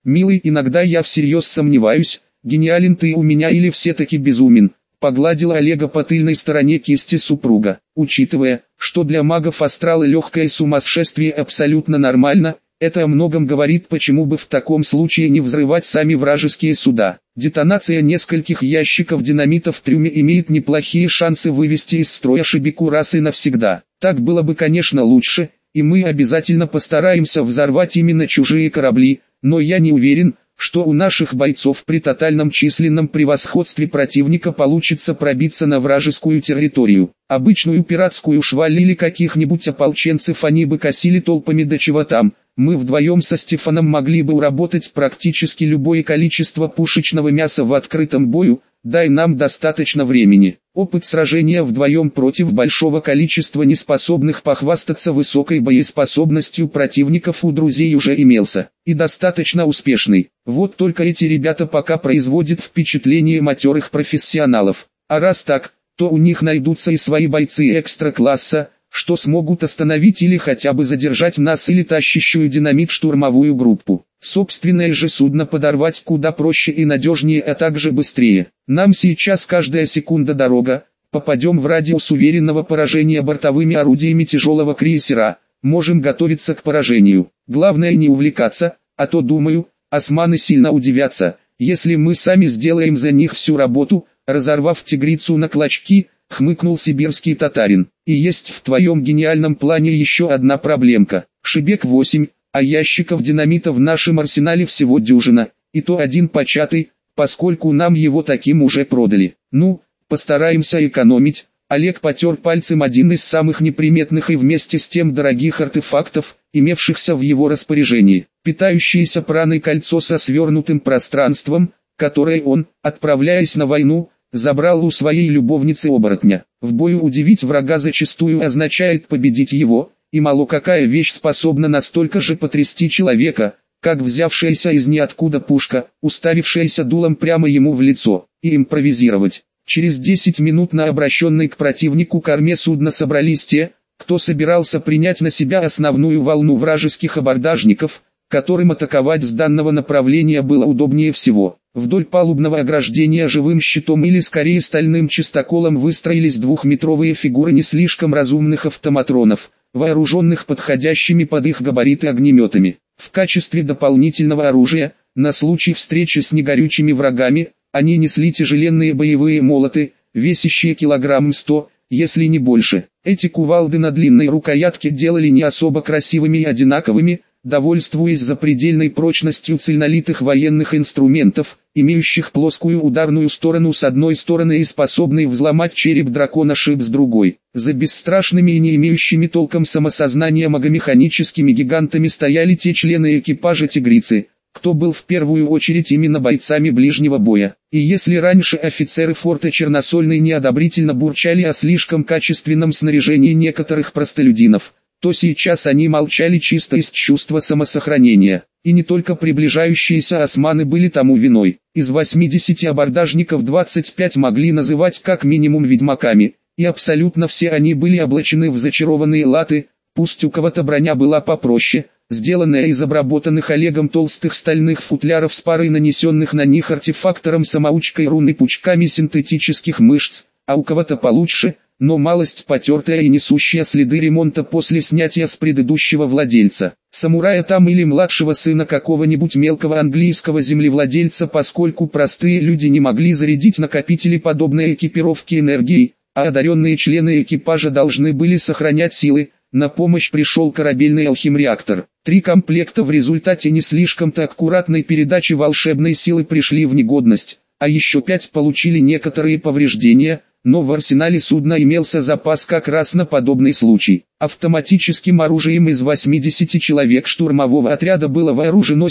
Милый, иногда я всерьез сомневаюсь, гениален ты у меня или все-таки безумен. Погладила Олега по тыльной стороне кисти супруга. Учитывая, что для магов астралы легкое сумасшествие абсолютно нормально, это о многом говорит, почему бы в таком случае не взрывать сами вражеские суда. Детонация нескольких ящиков динамита в трюме имеет неплохие шансы вывести из строя Шибику раз и навсегда. Так было бы, конечно, лучше, и мы обязательно постараемся взорвать именно чужие корабли, но я не уверен, что у наших бойцов при тотальном численном превосходстве противника получится пробиться на вражескую территорию. Обычную пиратскую шваль или каких-нибудь ополченцев они бы косили толпами до чего там. Мы вдвоем со Стефаном могли бы уработать практически любое количество пушечного мяса в открытом бою, дай нам достаточно времени. Опыт сражения вдвоем против большого количества неспособных похвастаться высокой боеспособностью противников у друзей уже имелся, и достаточно успешный. Вот только эти ребята пока производят впечатление матерых профессионалов. А раз так, то у них найдутся и свои бойцы экстра-класса, что смогут остановить или хотя бы задержать нас или тащащую динамит штурмовую группу. Собственное же судно подорвать куда проще и надежнее, а также быстрее. Нам сейчас каждая секунда дорога, попадем в радиус уверенного поражения бортовыми орудиями тяжелого крейсера, можем готовиться к поражению. Главное не увлекаться, а то, думаю, османы сильно удивятся, если мы сами сделаем за них всю работу, разорвав тигрицу на клочки, хмыкнул сибирский татарин. И есть в твоем гениальном плане еще одна проблемка. Шибек-8, а ящиков динамита в нашем арсенале всего дюжина, и то один початый, поскольку нам его таким уже продали. Ну, постараемся экономить. Олег потер пальцем один из самых неприметных и вместе с тем дорогих артефактов, имевшихся в его распоряжении. Питающееся праной кольцо со свернутым пространством, которое он, отправляясь на войну, забрал у своей любовницы-оборотня. В бою удивить врага зачастую означает победить его, и мало какая вещь способна настолько же потрясти человека, как взявшаяся из ниоткуда пушка, уставившаяся дулом прямо ему в лицо, и импровизировать. Через 10 минут на обращенной к противнику корме судна собрались те, кто собирался принять на себя основную волну вражеских абордажников, которым атаковать с данного направления было удобнее всего. Вдоль палубного ограждения живым щитом или скорее стальным чистоколом выстроились двухметровые фигуры не слишком разумных автоматронов, вооруженных подходящими под их габариты огнеметами. В качестве дополнительного оружия, на случай встречи с негорючими врагами, они несли тяжеленные боевые молоты, весящие килограмм 100, если не больше. Эти кувалды на длинной рукоятке делали не особо красивыми и одинаковыми, довольствуясь запредельной прочностью цельнолитых военных инструментов, имеющих плоскую ударную сторону с одной стороны и способный взломать череп дракона шип с другой. За бесстрашными и не имеющими толком самосознания магомеханическими гигантами стояли те члены экипажа «Тигрицы», кто был в первую очередь именно бойцами ближнего боя. И если раньше офицеры форта Черносольный неодобрительно бурчали о слишком качественном снаряжении некоторых простолюдинов, то сейчас они молчали чисто из чувства самосохранения. И не только приближающиеся османы были тому виной. Из 80 абордажников 25 могли называть как минимум ведьмаками, и абсолютно все они были облачены в зачарованные латы, пусть у кого-то броня была попроще, сделанная из обработанных Олегом толстых стальных футляров с парой нанесенных на них артефактором-самоучкой рун и пучками синтетических мышц, а у кого-то получше, но малость потертая и несущая следы ремонта после снятия с предыдущего владельца. Самурая там или младшего сына какого-нибудь мелкого английского землевладельца, поскольку простые люди не могли зарядить накопители подобной экипировки энергией, а одаренные члены экипажа должны были сохранять силы. На помощь пришел корабельный алхимреактор. 3 комплекта в результате не слишком-то аккуратной передачи волшебной силы пришли в негодность, а еще 5 получили некоторые повреждения, но в арсенале судна имелся запас как раз на подобный случай. Автоматическим оружием из 80 человек штурмового отряда было вооружено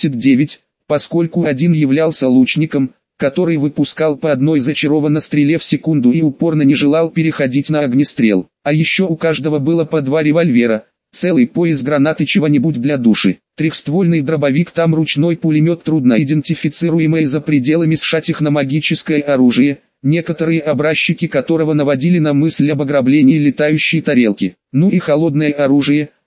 79, поскольку один являлся лучником, который выпускал по одной зачарованной стреле в секунду и упорно не желал переходить на огнестрел. А еще у каждого было по 2 револьвера, целый пояс гранат и чего-нибудь для души. Трехствольный дробовик, там ручной пулемет, трудно идентифицируемый за пределами сшатых на магическое оружие, некоторые образчики которого наводили на мысль об ограблении летающей тарелки. Ну и холодное оружие,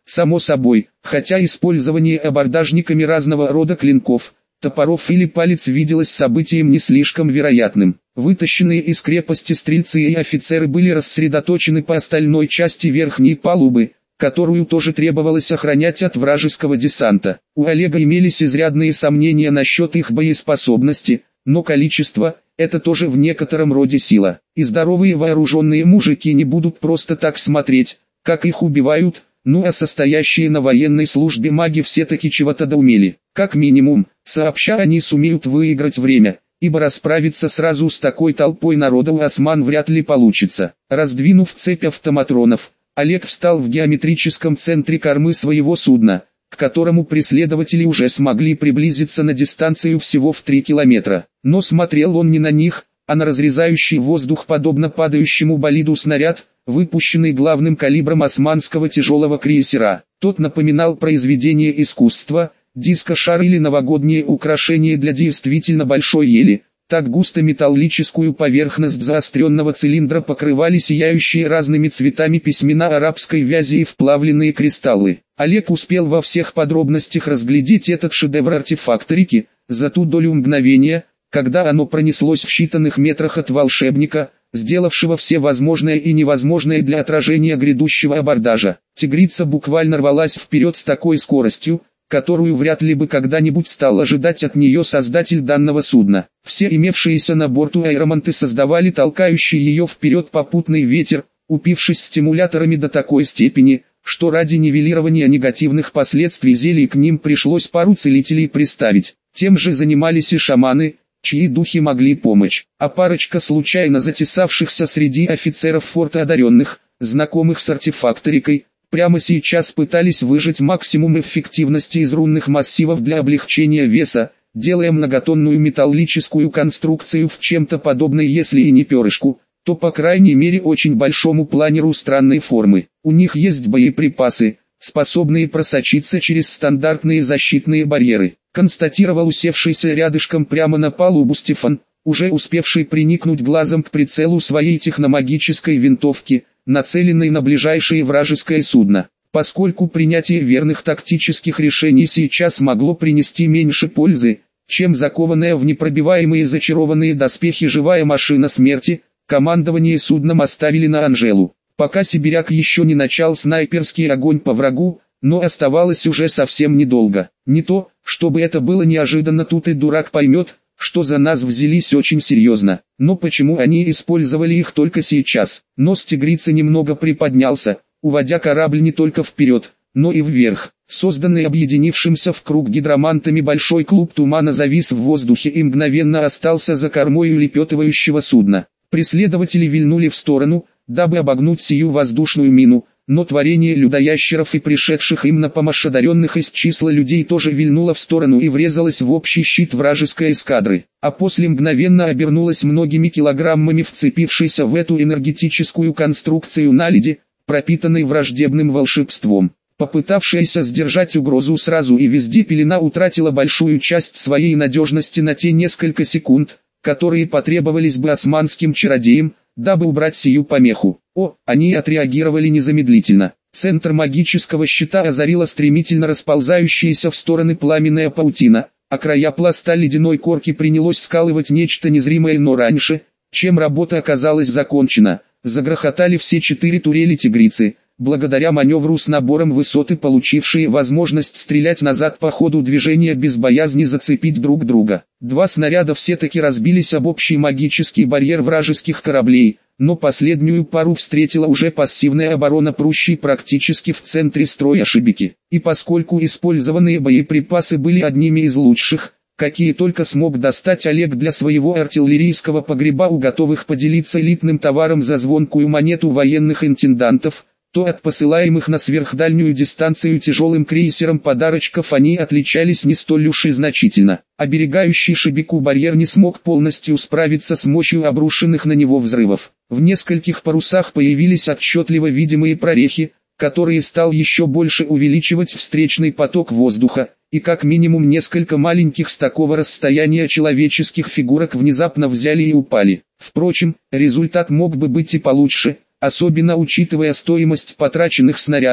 само собой, хотя использование абордажниками разного рода клинков, топоров или палец виделось событием не слишком вероятным. Вытащенные из крепости стрельцы и офицеры были рассредоточены по остальной части верхней палубы, которую тоже требовалось охранять от вражеского десанта. У Олега имелись изрядные сомнения насчет их боеспособности, но количество – это тоже в некотором роде сила. И здоровые вооруженные мужики не будут просто так смотреть, как их убивают, ну а состоящие на военной службе маги все-таки чего-то доумели. Как минимум, сообща они сумеют выиграть время, ибо расправиться сразу с такой толпой народа у осман вряд ли получится. Раздвинув цепь автоматронов, Олег встал в геометрическом центре кормы своего судна, к которому преследователи уже смогли приблизиться на дистанцию всего в 3 километра. Но смотрел он не на них, а на разрезающий воздух подобно падающему болиду снаряд, выпущенный главным калибром османского тяжелого крейсера. Тот напоминал произведение искусства, дискошар или новогоднее украшение для действительно большой ели. Так густо металлическую поверхность заостренного цилиндра покрывали сияющие разными цветами письмена арабской вязи и вплавленные кристаллы. Олег успел во всех подробностях разглядеть этот шедевр артефакторики, за ту долю мгновения, когда оно пронеслось в считанных метрах от волшебника, сделавшего все возможное и невозможное для отражения грядущего абордажа. Тигрица буквально рвалась вперед с такой скоростью, которую вряд ли бы когда-нибудь стал ожидать от нее создатель данного судна. Все имевшиеся на борту аэромонты создавали толкающий ее вперед попутный ветер, упившись стимуляторами до такой степени, что ради нивелирования негативных последствий зелий к ним пришлось пару целителей приставить. Тем же занимались и шаманы, чьи духи могли помочь, а парочка случайно затесавшихся среди офицеров форта одаренных, знакомых с артефакторикой, прямо сейчас пытались выжать максимум эффективности из рунных массивов для облегчения веса, делая многотонную металлическую конструкцию в чем-то подобной, если и не перышку, то по крайней мере очень большому планеру странной формы. У них есть боеприпасы, способные просочиться через стандартные защитные барьеры, констатировал усевшийся рядышком прямо на палубу Стефан, уже успевший приникнуть глазом к прицелу своей техномагической винтовки, нацеленной на ближайшее вражеское судно. Поскольку принятие верных тактических решений сейчас могло принести меньше пользы, чем закованная в непробиваемые зачарованные доспехи живая машина смерти, командование судном оставили на Анжелу. Пока сибиряк еще не начал снайперский огонь по врагу, но оставалось уже совсем недолго. Не то, чтобы это было неожиданно, тут и дурак поймет, что за нас взялись очень серьезно. Но почему они использовали их только сейчас? Нос тигрицы немного приподнялся, уводя корабль не только вперед, но и вверх. Созданный объединившимся в круг гидромантами большой клуб тумана завис в воздухе и мгновенно остался за кормой улепетывающего судна. Преследователи вильнули в сторону, дабы обогнуть сию воздушную мину, но творение людоящеров и пришедших им на помощь одаренных из числа людей тоже вильнуло в сторону и врезалось в общий щит вражеской эскадры, а после мгновенно обернулось многими килограммами вцепившейся в эту энергетическую конструкцию наледи, пропитанной враждебным волшебством. Попытавшаяся сдержать угрозу сразу и везде пелена утратила большую часть своей надежности на те несколько секунд, которые потребовались бы османским чародеям, дабы убрать сию помеху. Они отреагировали незамедлительно. Центр магического щита озарила стремительно расползающаяся в стороны пламенная паутина, а края пласта ледяной корки принялось скалывать нечто незримое, но раньше, чем работа оказалась закончена, загрохотали все 4 турели тигрицы, благодаря маневру с набором высоты, получившие возможность стрелять назад по ходу движения без боязни зацепить друг друга. 2 снаряда все-таки разбились об общий магический барьер вражеских кораблей, но последнюю пару встретила уже пассивная оборона прущей практически в центре строя шибики. И поскольку использованные боеприпасы были одними из лучших, какие только смог достать Олег для своего артиллерийского погреба, у готовых поделиться элитным товаром за звонкую монету военных интендантов, то от посылаемых на сверхдальнюю дистанцию тяжелым крейсером подарочков они отличались не столь уж и значительно. Оберегающий шибику барьер не смог полностью справиться с мощью обрушенных на него взрывов. В нескольких парусах появились отчетливо видимые прорехи, которые стал еще больше увеличивать встречный поток воздуха, и как минимум несколько маленьких с такого расстояния человеческих фигурок внезапно взяли и упали. Впрочем, результат мог бы быть и получше, особенно учитывая стоимость потраченных снарядов,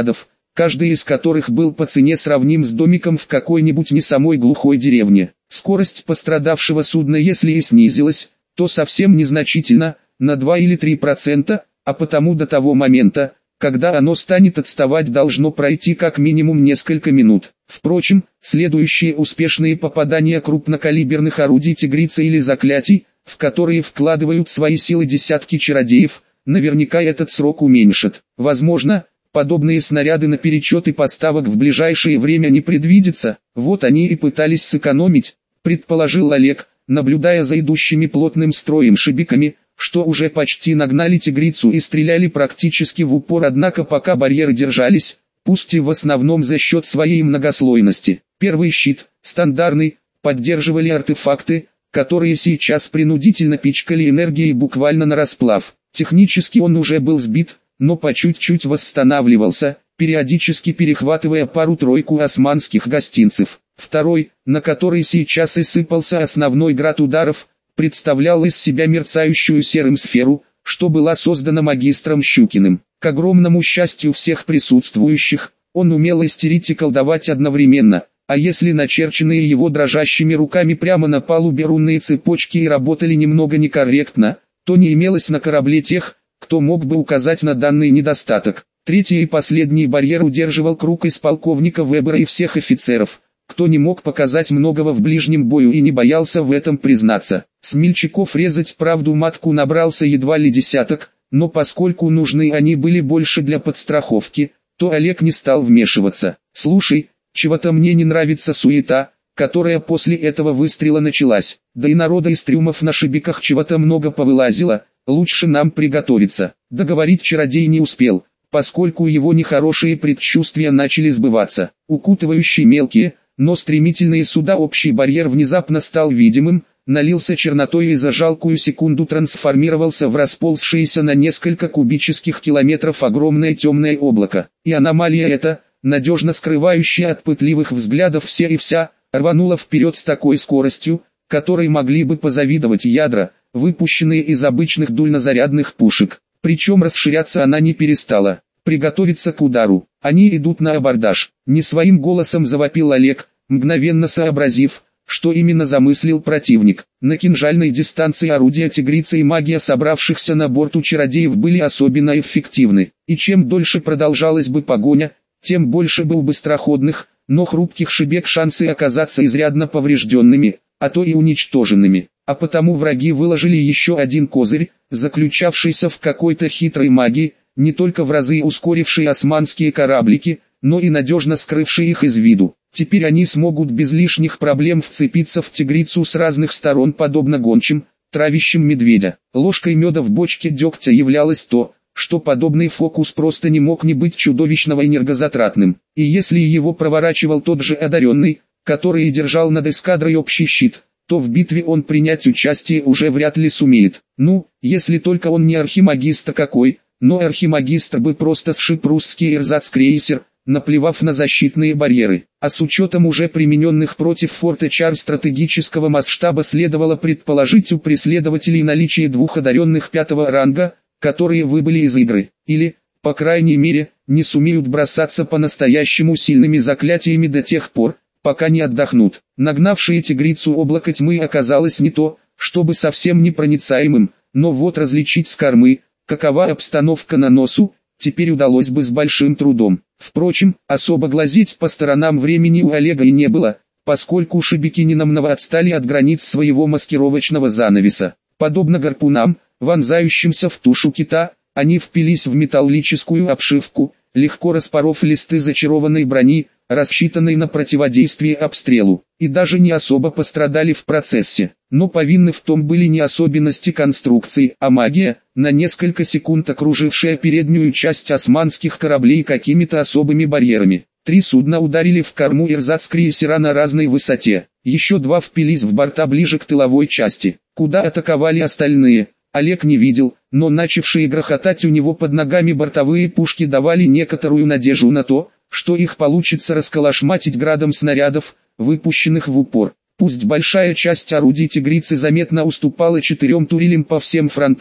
каждый из которых был по цене сравним с домиком в какой-нибудь не самой глухой деревне. Скорость пострадавшего судна если и снизилась, то совсем незначительно, на 2 или 3%, а потому до того момента, когда оно станет отставать, должно пройти как минимум несколько минут. Впрочем, следующие успешные попадания крупнокалиберных орудий «Тигрицы» или «Заклятий», в которые вкладывают свои силы десятки чародеев, наверняка этот срок уменьшат. Возможно, подобные снаряды наперечет и поставок в ближайшее время не предвидится, вот они и пытались сэкономить, предположил Олег, наблюдая за идущими плотным строем шибиками, что уже почти нагнали «Тигрицу» и стреляли практически в упор, однако пока барьеры держались, пусть и в основном за счет своей многослойности. Первый щит, стандартный, поддерживали артефакты, которые сейчас принудительно пичкали энергией буквально на расплав. Технически он уже был сбит, но по чуть-чуть восстанавливался, периодически перехватывая пару-тройку османских гостинцев. Второй, на который сейчас и сыпался основной град ударов, представлял из себя мерцающую серым сферу, что была создана магистром Щукиным. К огромному счастью всех присутствующих, он умел истерить и колдовать одновременно, а если начерченные его дрожащими руками прямо на палубе рунные цепочки и работали немного некорректно, то не имелось на корабле тех, кто мог бы указать на данный недостаток. Третий и последний барьер удерживал круг из полковника Вебера и всех офицеров, кто не мог показать многого в ближнем бою и не боялся в этом признаться. Смельчаков резать правду матку набрался едва ли десяток, но поскольку нужны они были больше для подстраховки, то Олег не стал вмешиваться. «Слушай, чего-то мне не нравится суета, которая после этого выстрела началась, да и народа из трюмов на шибиках чего-то много повылазило, лучше нам приготовиться». Договорить чародей не успел, поскольку его нехорошие предчувствия начали сбываться. Укутывающий мелкие, но стремительные суда общий барьер внезапно стал видимым, налился чернотой и за жалкую секунду трансформировался в расползшееся на несколько кубических километров огромное темное облако. И аномалия эта, надежно скрывающая от пытливых взглядов все и вся, рванула вперед с такой скоростью, которой могли бы позавидовать ядра, выпущенные из обычных дульнозарядных пушек. Причем расширяться она не перестала. «Приготовиться к удару. Они идут на абордаж», — не своим голосом завопил Олег, мгновенно сообразив, что именно замыслил противник. На кинжальной дистанции орудия «Тигрица» и магия собравшихся на борту чародеев были особенно эффективны. И чем дольше продолжалась бы погоня, тем больше бы у быстроходных, но хрупких шибек шансы оказаться изрядно поврежденными, а то и уничтоженными. А потому враги выложили еще один козырь, заключавшийся в какой-то хитрой магии, не только в разы ускорившие османские кораблики, но и надежно скрывшие их из виду. Теперь они смогут без лишних проблем вцепиться в «Тигрицу» с разных сторон, подобно гончим, травящим медведя. Ложкой меда в бочке дегтя являлось то, что подобный фокус просто не мог не быть чудовищно энергозатратным. И если его проворачивал тот же одаренный, который и держал над эскадрой общий щит, то в битве он принять участие уже вряд ли сумеет. Ну, если только он не архимагистр какой, но архимагистр бы просто сшиб русский эрзац-крейсер, наплевав на защитные барьеры. А с учетом уже примененных против форта чар стратегического масштаба следовало предположить у преследователей наличие двух одаренных 5-го ранга, которые выбыли из игры, или, по крайней мере, не сумеют бросаться по-настоящему сильными заклятиями до тех пор, пока не отдохнут. Нагнавшее «Тигрицу» облако тьмы оказалось не то, чтобы совсем непроницаемым, но вот различить с кормы, какова обстановка на носу, теперь удалось бы с большим трудом. Впрочем, особо глазеть по сторонам времени у Олега и не было, поскольку шибики ненамного отстали от границ своего маскировочного занавеса. Подобно гарпунам, вонзающимся в тушу кита, они впились в металлическую обшивку, легко распоров листы зачарованной брони, рассчитанной на противодействие обстрелу, и даже не особо пострадали в процессе. Но повинны в том были не особенности конструкции, а магия, на несколько секунд окружившая переднюю часть османских кораблей какими-то особыми барьерами. 3 судна ударили в корму эрзац-крейсера на разной высоте, еще 2 впились в борта ближе к тыловой части. Куда атаковали остальные, Олег не видел, но начавшие грохотать у него под ногами бортовые пушки давали некоторую надежду на то, что их получится расколошматить градом снарядов, выпущенных в упор. Пусть большая часть орудий «Тигрицы» заметно уступала 4 турелям по всем фронтам,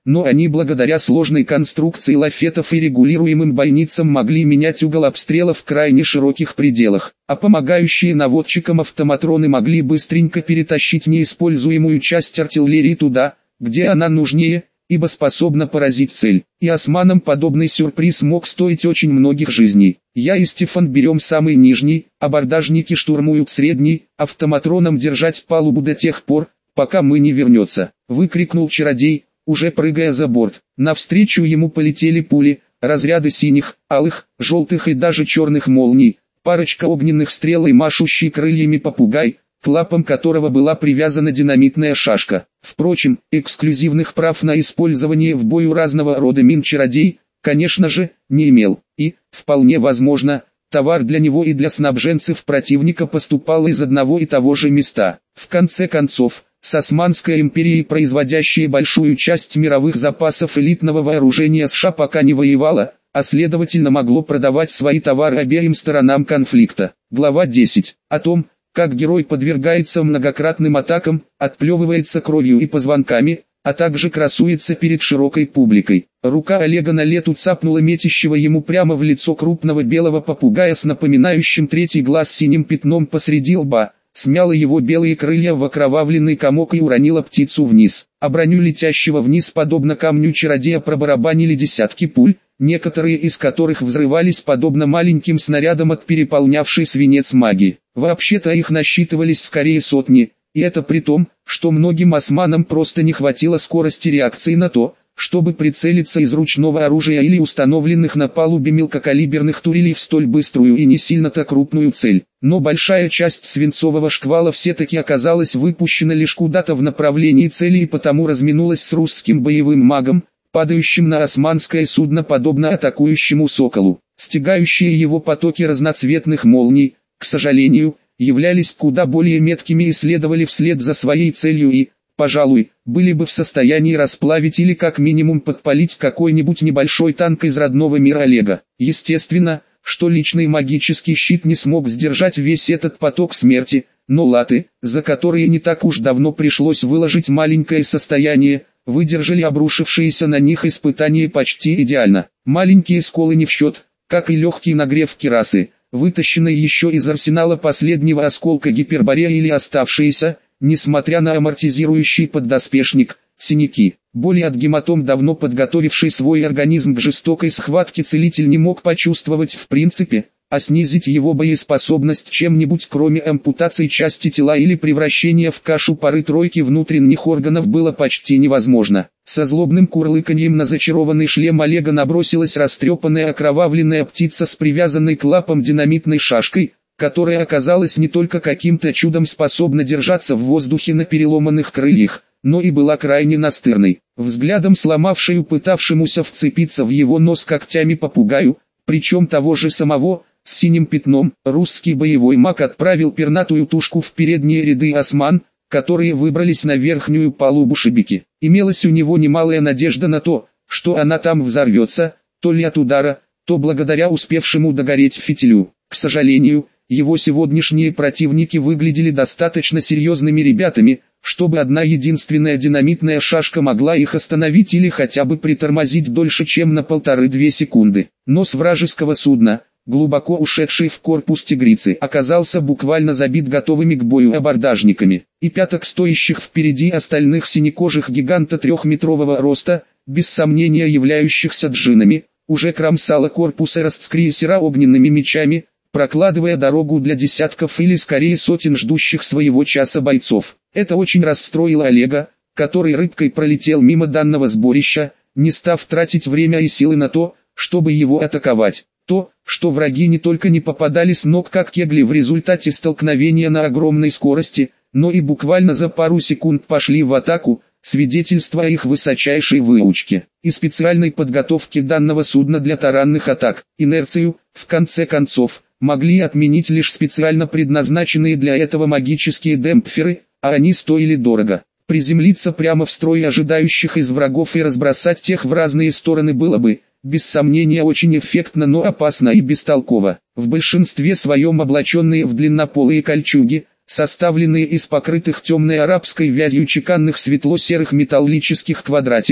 но они благодаря сложной конструкции лафетов и регулируемым бойницам могли менять угол обстрела в крайне широких пределах, а помогающие наводчикам автоматроны могли быстренько перетащить неиспользуемую часть артиллерии туда, где она нужнее, ибо способна поразить цель. И османам подобный сюрприз мог стоить очень многих жизней. Я и Стефан берем самый нижний, абордажники штурмуют средний, автоматроном держать палубу до тех пор, пока мы не вернется, выкрикнул чародей, уже прыгая за борт. Навстречу ему полетели пули, разряды синих, алых, желтых и даже черных молний, парочка огненных стрел и машущий крыльями попугай, к лапам которого была привязана динамитная шашка. Впрочем, эксклюзивных прав на использование в бою разного рода мин чародей, конечно же, не имел, и, вполне возможно, товар для него и для снабженцев противника поступал из одного и того же места. В конце концов, с Османской империей, производящей большую часть мировых запасов элитного вооружения, США пока не воевала, а следовательно могло продавать свои товары обеим сторонам конфликта. Глава 10. О том, как герой подвергается многократным атакам, отплевывается кровью и позвонками, а также красуется перед широкой публикой. Рука Олега на лету цапнула метящего ему прямо в лицо крупного белого попугая с напоминающим третий глаз синим пятном посреди лба, смяла его белые крылья в окровавленный комок и уронила птицу вниз. А броню летящего вниз подобно камню чародея пробарабанили десятки пуль, некоторые из которых взрывались подобно маленьким снарядам от переполнявшей свинец магии. Вообще-то их насчитывались скорее сотни, и это при том, что многим османам просто не хватило скорости реакции на то, чтобы прицелиться из ручного оружия или установленных на палубе мелкокалиберных турелей в столь быструю и не сильно-то крупную цель. Но большая часть свинцового шквала все-таки оказалась выпущена лишь куда-то в направлении цели и потому разминулась с русским боевым магом, падающим на османское судно подобно атакующему соколу. Стягающие его потоки разноцветных молний, к сожалению, являлись куда более меткими и следовали вслед за своей целью и, пожалуй, были бы в состоянии расплавить или как минимум подпалить какой-нибудь небольшой танк из родного мира Олега. Естественно, что личный магический щит не смог сдержать весь этот поток смерти, но латы, за которые не так уж давно пришлось выложить маленькое состояние, выдержали обрушившиеся на них испытания почти идеально. Маленькие сколы не в счет, как и легкий нагрев кирасы, вытащенные еще из арсенала последнего осколка гиперборея или оставшиеся, несмотря на амортизирующий поддоспешник, синяки. Боли от гематом, давно подготовивший свой организм к жестокой схватке, целитель не мог почувствовать в принципе, а снизить его боеспособность чем-нибудь кроме ампутации части тела или превращения в кашу пары-тройки внутренних органов было почти невозможно. Со злобным курлыканьем на зачарованный шлем Олега набросилась растрепанная окровавленная птица с привязанной к лапам динамитной шашкой, которая оказалась не только каким-то чудом способна держаться в воздухе на переломанных крыльях, но и была крайне настырной. Взглядом сломавшую пытавшемуся вцепиться в его нос когтями попугаю, причем того же самого, с синим пятном, русский боевой маг отправил пернатую тушку в передние ряды осман, которые выбрались на верхнюю палубу шибики. Имелась у него немалая надежда на то, что она там взорвется, то ли от удара, то благодаря успевшему догореть фитилю. К сожалению, его сегодняшние противники выглядели достаточно серьезными ребятами, чтобы одна единственная динамитная шашка могла их остановить или хотя бы притормозить дольше, чем на 1,5-2 секунды. Нос вражеского судна, глубоко ушедший в корпус тигрицы, оказался буквально забит готовыми к бою абордажниками, и пяток стоящих впереди остальных синекожих гиганта 3-метрового роста, без сомнения являющихся джиннами, уже кромсало корпус крейсера огненными мечами, прокладывая дорогу для десятков или скорее сотен ждущих своего часа бойцов. Это очень расстроило Олега, который рыбкой пролетел мимо данного сборища, не став тратить время и силы на то, чтобы его атаковать. То, что враги не только не попадали с ног как кегли в результате столкновения на огромной скорости, но и буквально за пару секунд пошли в атаку, свидетельство о их высочайшей выучке и специальной подготовке данного судна для таранных атак. Инерцию, в конце концов, могли отменить лишь специально предназначенные для этого магические демпферы, а они стоили дорого. Приземлиться прямо в строй ожидающих из врагов и разбросать тех в разные стороны было бы, без сомнения, очень эффектно, но опасно и бестолково. В большинстве своем облаченные в длиннополые кольчуги, составленные из покрытых темной арабской вязью чеканных светло-серых металлических квадратиков,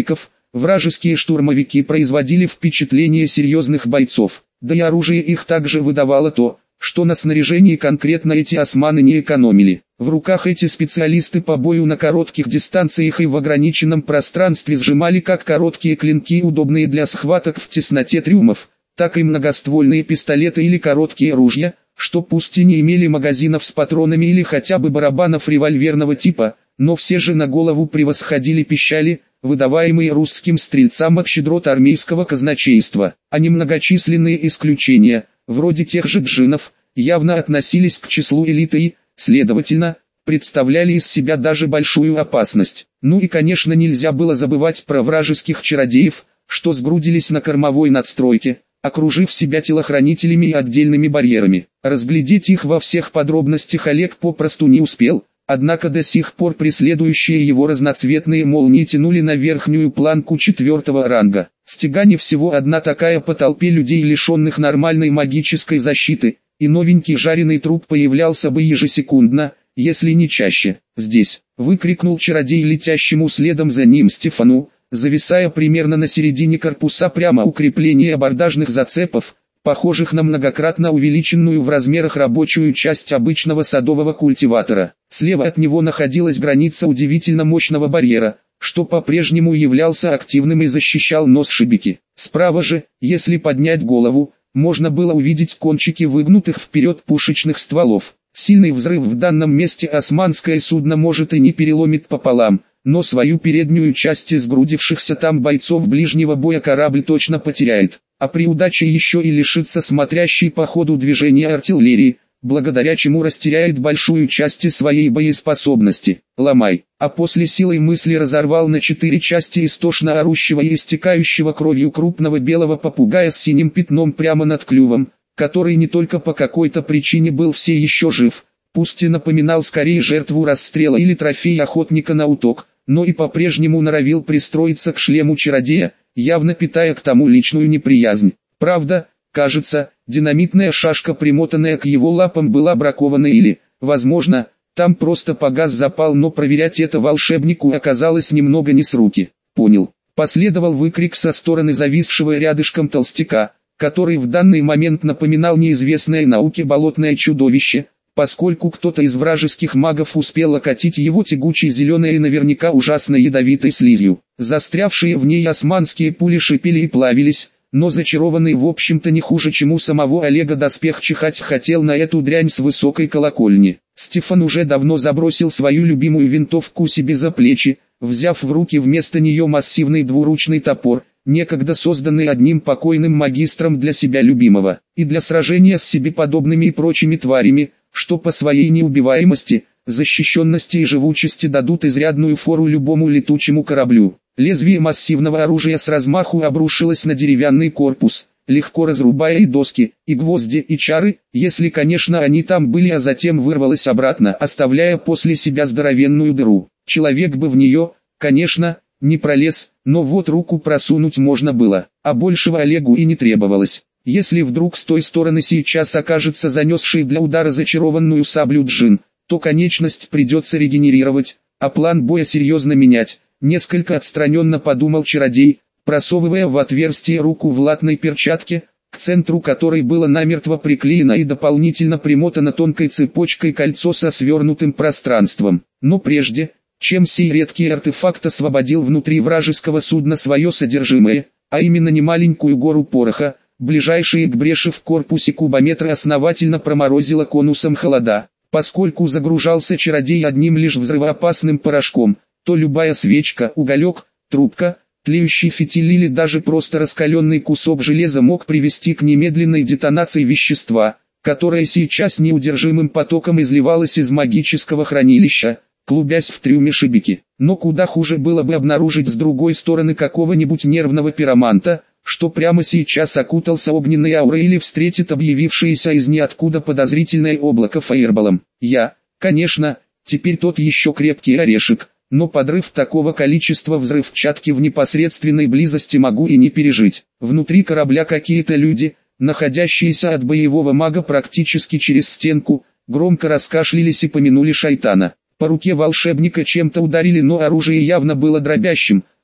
вражеские штурмовики производили впечатление серьезных бойцов, да и оружие их также выдавало то, что на снаряжении конкретно эти османы не экономили. В руках эти специалисты по бою на коротких дистанциях и в ограниченном пространстве сжимали как короткие клинки, удобные для схваток в тесноте трюмов, так и многоствольные пистолеты или короткие ружья, что пусть и не имели магазинов с патронами или хотя бы барабанов револьверного типа, но все же на голову превосходили пищали, выдаваемые русским стрельцам от щедрот армейского казначейства. А немногочисленные исключения, вроде тех же джиннов, явно относились к числу элиты и, следовательно, представляли из себя даже большую опасность. Ну и конечно нельзя было забывать про вражеских чародеев, что сгрудились на кормовой надстройке, окружив себя телохранителями и отдельными барьерами. Разглядеть их во всех подробностях Олег попросту не успел, однако до сих пор преследующие его разноцветные молнии тянули на верхнюю планку 4-го ранга. Стегани всего одна такая по толпе людей, лишенных нормальной магической защиты, и новенький жареный труп появлялся бы ежесекундно, если не чаще. «Здесь!» — выкрикнул чародей летящему следом за ним Стефану, зависая примерно на середине корпуса прямо у крепления абордажных зацепов, похожих на многократно увеличенную в размерах рабочую часть обычного садового культиватора. Слева от него находилась граница удивительно мощного барьера, что по-прежнему являлся активным и защищал нос шибики. Справа же, если поднять голову, можно было увидеть кончики выгнутых вперед пушечных стволов. Сильный взрыв в данном месте османское судно может и не переломит пополам, но свою переднюю часть из сгрудившихся там бойцов ближнего боя корабль точно потеряет, а при удаче еще и лишится смотрящей по ходу движения артиллерии, благодаря чему растеряет большую часть своей боеспособности. «Ломай!» А после силой мысли разорвал на 4 части истошно орущего и истекающего кровью крупного белого попугая с синим пятном прямо над клювом, который не только по какой-то причине был все еще жив, пусть и напоминал скорее жертву расстрела или трофей охотника на уток, но и по-прежнему норовил пристроиться к шлему чародея, явно питая к тому личную неприязнь. Правда, кажется, динамитная шашка, примотанная к его лапам, была бракована или, возможно, там просто погас запал, но проверять это волшебнику оказалось немного не с руки. «Понял». Последовал выкрик со стороны зависшего рядышком толстяка, который в данный момент напоминал неизвестное науке болотное чудовище, поскольку кто-то из вражеских магов успел окатить его тягучей зеленой и наверняка ужасно ядовитой слизью. Застрявшие в ней османские пули шипели и плавились, но зачарованный в общем-то не хуже, чем у самого Олега доспех, чихать хотел на эту дрянь с высокой колокольни. Стефан уже давно забросил свою любимую винтовку себе за плечи, взяв в руки вместо нее массивный двуручный топор, некогда созданный одним покойным магистром для себя любимого, и для сражения с себе подобными и прочими тварями, что по своей неубиваемости, защищенности и живучести дадут изрядную фору любому летучему кораблю. Лезвие массивного оружия с размаху обрушилось на деревянный корпус, легко разрубая и доски, и гвозди, и чары, если конечно они там были, а затем вырвалось обратно, оставляя после себя здоровенную дыру. Человек бы в нее, конечно, не пролез, но вот руку просунуть можно было, а большего Олегу и не требовалось. Если вдруг с той стороны сейчас окажется занесший для удара зачарованную саблю джин, то конечность придется регенерировать, а план боя серьезно менять. Несколько отстраненно подумал чародей, просовывая в отверстие руку в латной перчатке, к центру которой было намертво приклеено и дополнительно примотано тонкой цепочкой кольцо со свернутым пространством. Но прежде, чем сей редкий артефакт освободил внутри вражеского судна свое содержимое, а именно немаленькую гору пороха, ближайшие к бреши в корпусе кубометра основательно проморозило конусом холода. Поскольку загружался чародей одним лишь взрывоопасным порошком, то любая свечка, уголек, трубка, тлеющий фитиль или даже просто раскаленный кусок железа мог привести к немедленной детонации вещества, которое сейчас неудержимым потоком изливалось из магического хранилища, клубясь в трюме шибики. Но куда хуже было бы обнаружить с другой стороны какого-нибудь нервного пироманта, что прямо сейчас окутался огненной аурой или встретит объявившееся из ниоткуда подозрительное облако фаерболом. Я, конечно, теперь тот еще крепкий орешек, но подрыв такого количества взрывчатки в непосредственной близости могу и не пережить. Внутри корабля какие-то люди, находящиеся от боевого мага практически через стенку, громко раскашлялись и помянули шайтана. По руке волшебника чем-то ударили, но оружие явно было дробящим,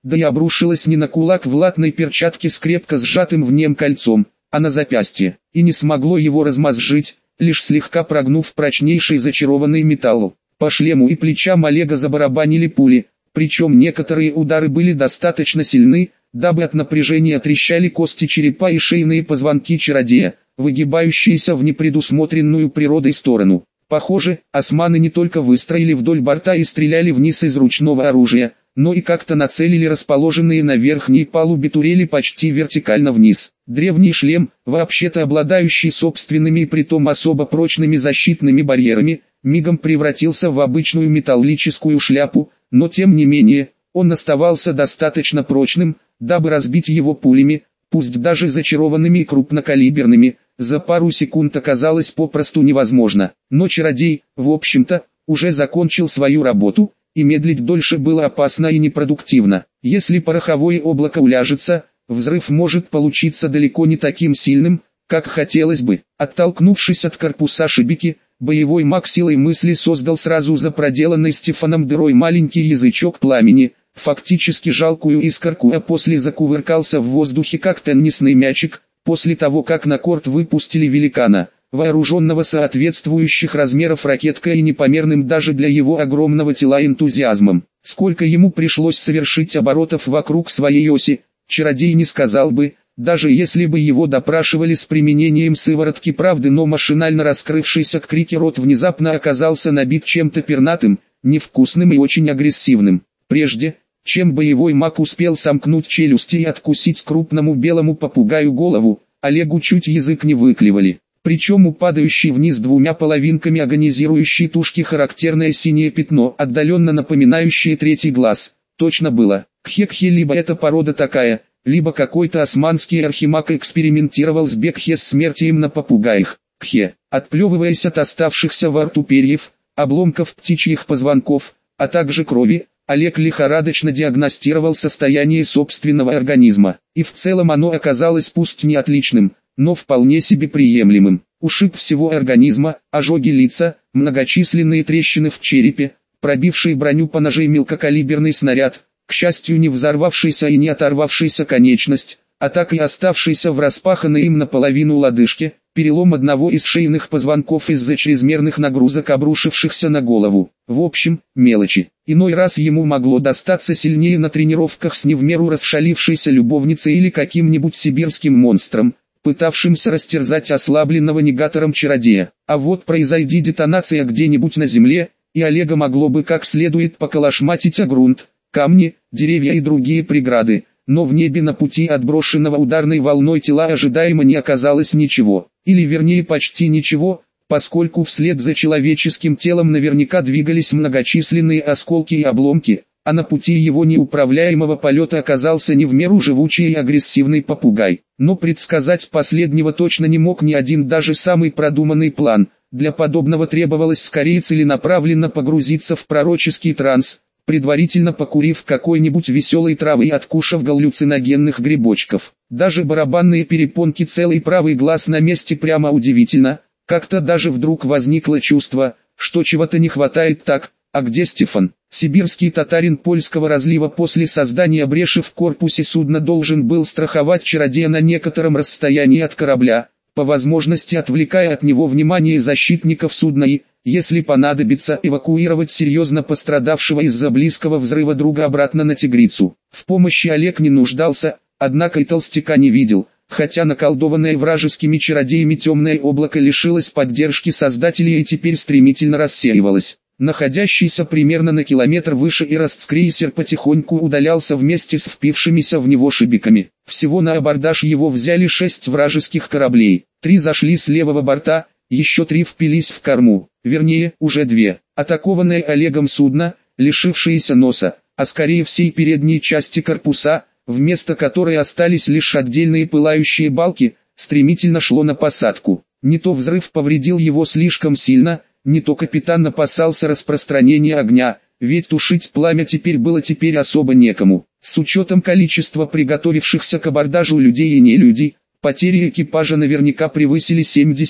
да и обрушилась не на кулак в латной перчатке с крепко сжатым в нем кольцом, а на запястье, и не смогло его размозжить, лишь слегка прогнув прочнейший зачарованный металл. По шлему и плечам Олега забарабанили пули, причем некоторые удары были достаточно сильны, дабы от напряжения трещали кости черепа и шейные позвонки чародея, выгибающиеся в непредусмотренную природой сторону. Похоже, османы не только выстроили вдоль борта и стреляли вниз из ручного оружия, но и как-то нацелили расположенные на верхней палубе турели почти вертикально вниз. Древний шлем, вообще-то обладающий собственными и притом особо прочными защитными барьерами, мигом превратился в обычную металлическую шляпу, но тем не менее, он оставался достаточно прочным, дабы разбить его пулями, пусть даже зачарованными и крупнокалиберными, за пару секунд оказалось попросту невозможно. Но чародей, в общем-то, уже закончил свою работу, и медлить дольше было опасно и непродуктивно. Если пороховое облако уляжется, взрыв может получиться далеко не таким сильным, как хотелось бы. Оттолкнувшись от корпуса шибики, боевой маг силой мысли создал сразу за проделанной Стефаном дырой маленький язычок пламени, фактически жалкую искорку, а после закувыркался в воздухе как теннисный мячик, после того как на корт выпустили великана, вооруженного соответствующих размеров ракеткой и непомерным даже для его огромного тела энтузиазмом. Сколько ему пришлось совершить оборотов вокруг своей оси, чародей не сказал бы, даже если бы его допрашивали с применением сыворотки правды, но машинально раскрывшийся к крике рот внезапно оказался набит чем-то пернатым, невкусным и очень агрессивным. Прежде, чем боевой маг успел сомкнуть челюсти и откусить крупному белому попугаю голову, Олегу чуть язык не выклевали. Причем у падающей вниз двумя половинками агонизирующей тушки характерное синее пятно, отдаленно напоминающее третий глаз, точно было. Кхе-кхе, либо эта порода такая, либо какой-то османский архимаг экспериментировал с бекхе-смертием на попугаях. Кхе, отплевываясь от оставшихся во рту перьев, обломков птичьих позвонков, а также крови, Олег лихорадочно диагностировал состояние собственного организма, и в целом оно оказалось пусть не отличным, но вполне себе приемлемым. Ушиб всего организма, ожоги лица, многочисленные трещины в черепе, пробивший броню по ножей мелкокалиберный снаряд, к счастью не взорвавшийся и не оторвавшийся конечность, а так и оставшийся в распаханной им наполовину лодыжке, перелом одного из шейных позвонков из-за чрезмерных нагрузок, обрушившихся на голову. В общем, мелочи. Иной раз ему могло достаться сильнее на тренировках с не в меру расшалившейся любовницей или каким-нибудь сибирским монстром, пытавшимся растерзать ослабленного негатором чародея. А вот произойди детонация где-нибудь на земле, и Олега могло бы как следует поколошматить о грунт, камни, деревья и другие преграды, но в небе на пути отброшенного ударной волной тела ожидаемо не оказалось ничего, или вернее почти ничего, поскольку вслед за человеческим телом наверняка двигались многочисленные осколки и обломки, а на пути его неуправляемого полета оказался не в меру живучий и агрессивный попугай. Но предсказать последнего точно не мог ни один даже самый продуманный план, для подобного требовалось скорее целенаправленно погрузиться в пророческий транс, предварительно покурив какой-нибудь веселой травы и откушав галлюциногенных грибочков. Даже барабанные перепонки целый, правый глаз на месте, прямо удивительно, как-то даже вдруг возникло чувство, что чего-то не хватает. Так, а где Стефан? Сибирский татарин польского разлива после создания бреши в корпусе судна должен был страховать чародея на некотором расстоянии от корабля, по возможности отвлекая от него внимание защитников судна и, если понадобится, эвакуировать серьезно пострадавшего из-за близкого взрыва друга обратно на Тигрицу. В помощи Олег не нуждался, однако и толстяка не видел, хотя наколдованное вражескими чародеями темное облако лишилось поддержки создателей и теперь стремительно рассеивалось. Находящийся примерно на километр выше Иростс-крейсер потихоньку удалялся вместе с впившимися в него шибиками. Всего на абордаж его взяли 6 вражеских кораблей, 3 зашли с левого борта, еще 3 впились в корму, вернее, уже 2. Атакованное Олегом судно, лишившееся носа, а скорее всей передней части корпуса, вместо которой остались лишь отдельные пылающие балки, стремительно шло на посадку. Не то взрыв повредил его слишком сильно, не то капитан опасался распространения огня, ведь тушить пламя было особо некому. С учетом количества приготовившихся к абордажу людей и нелюдей, потери экипажа наверняка превысили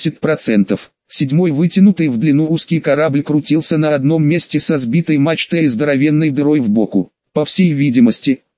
70%. Седьмой вытянутый в длину узкий корабль крутился на одном месте со сбитой мачтой и здоровенной дырой в боку. По всей видимости,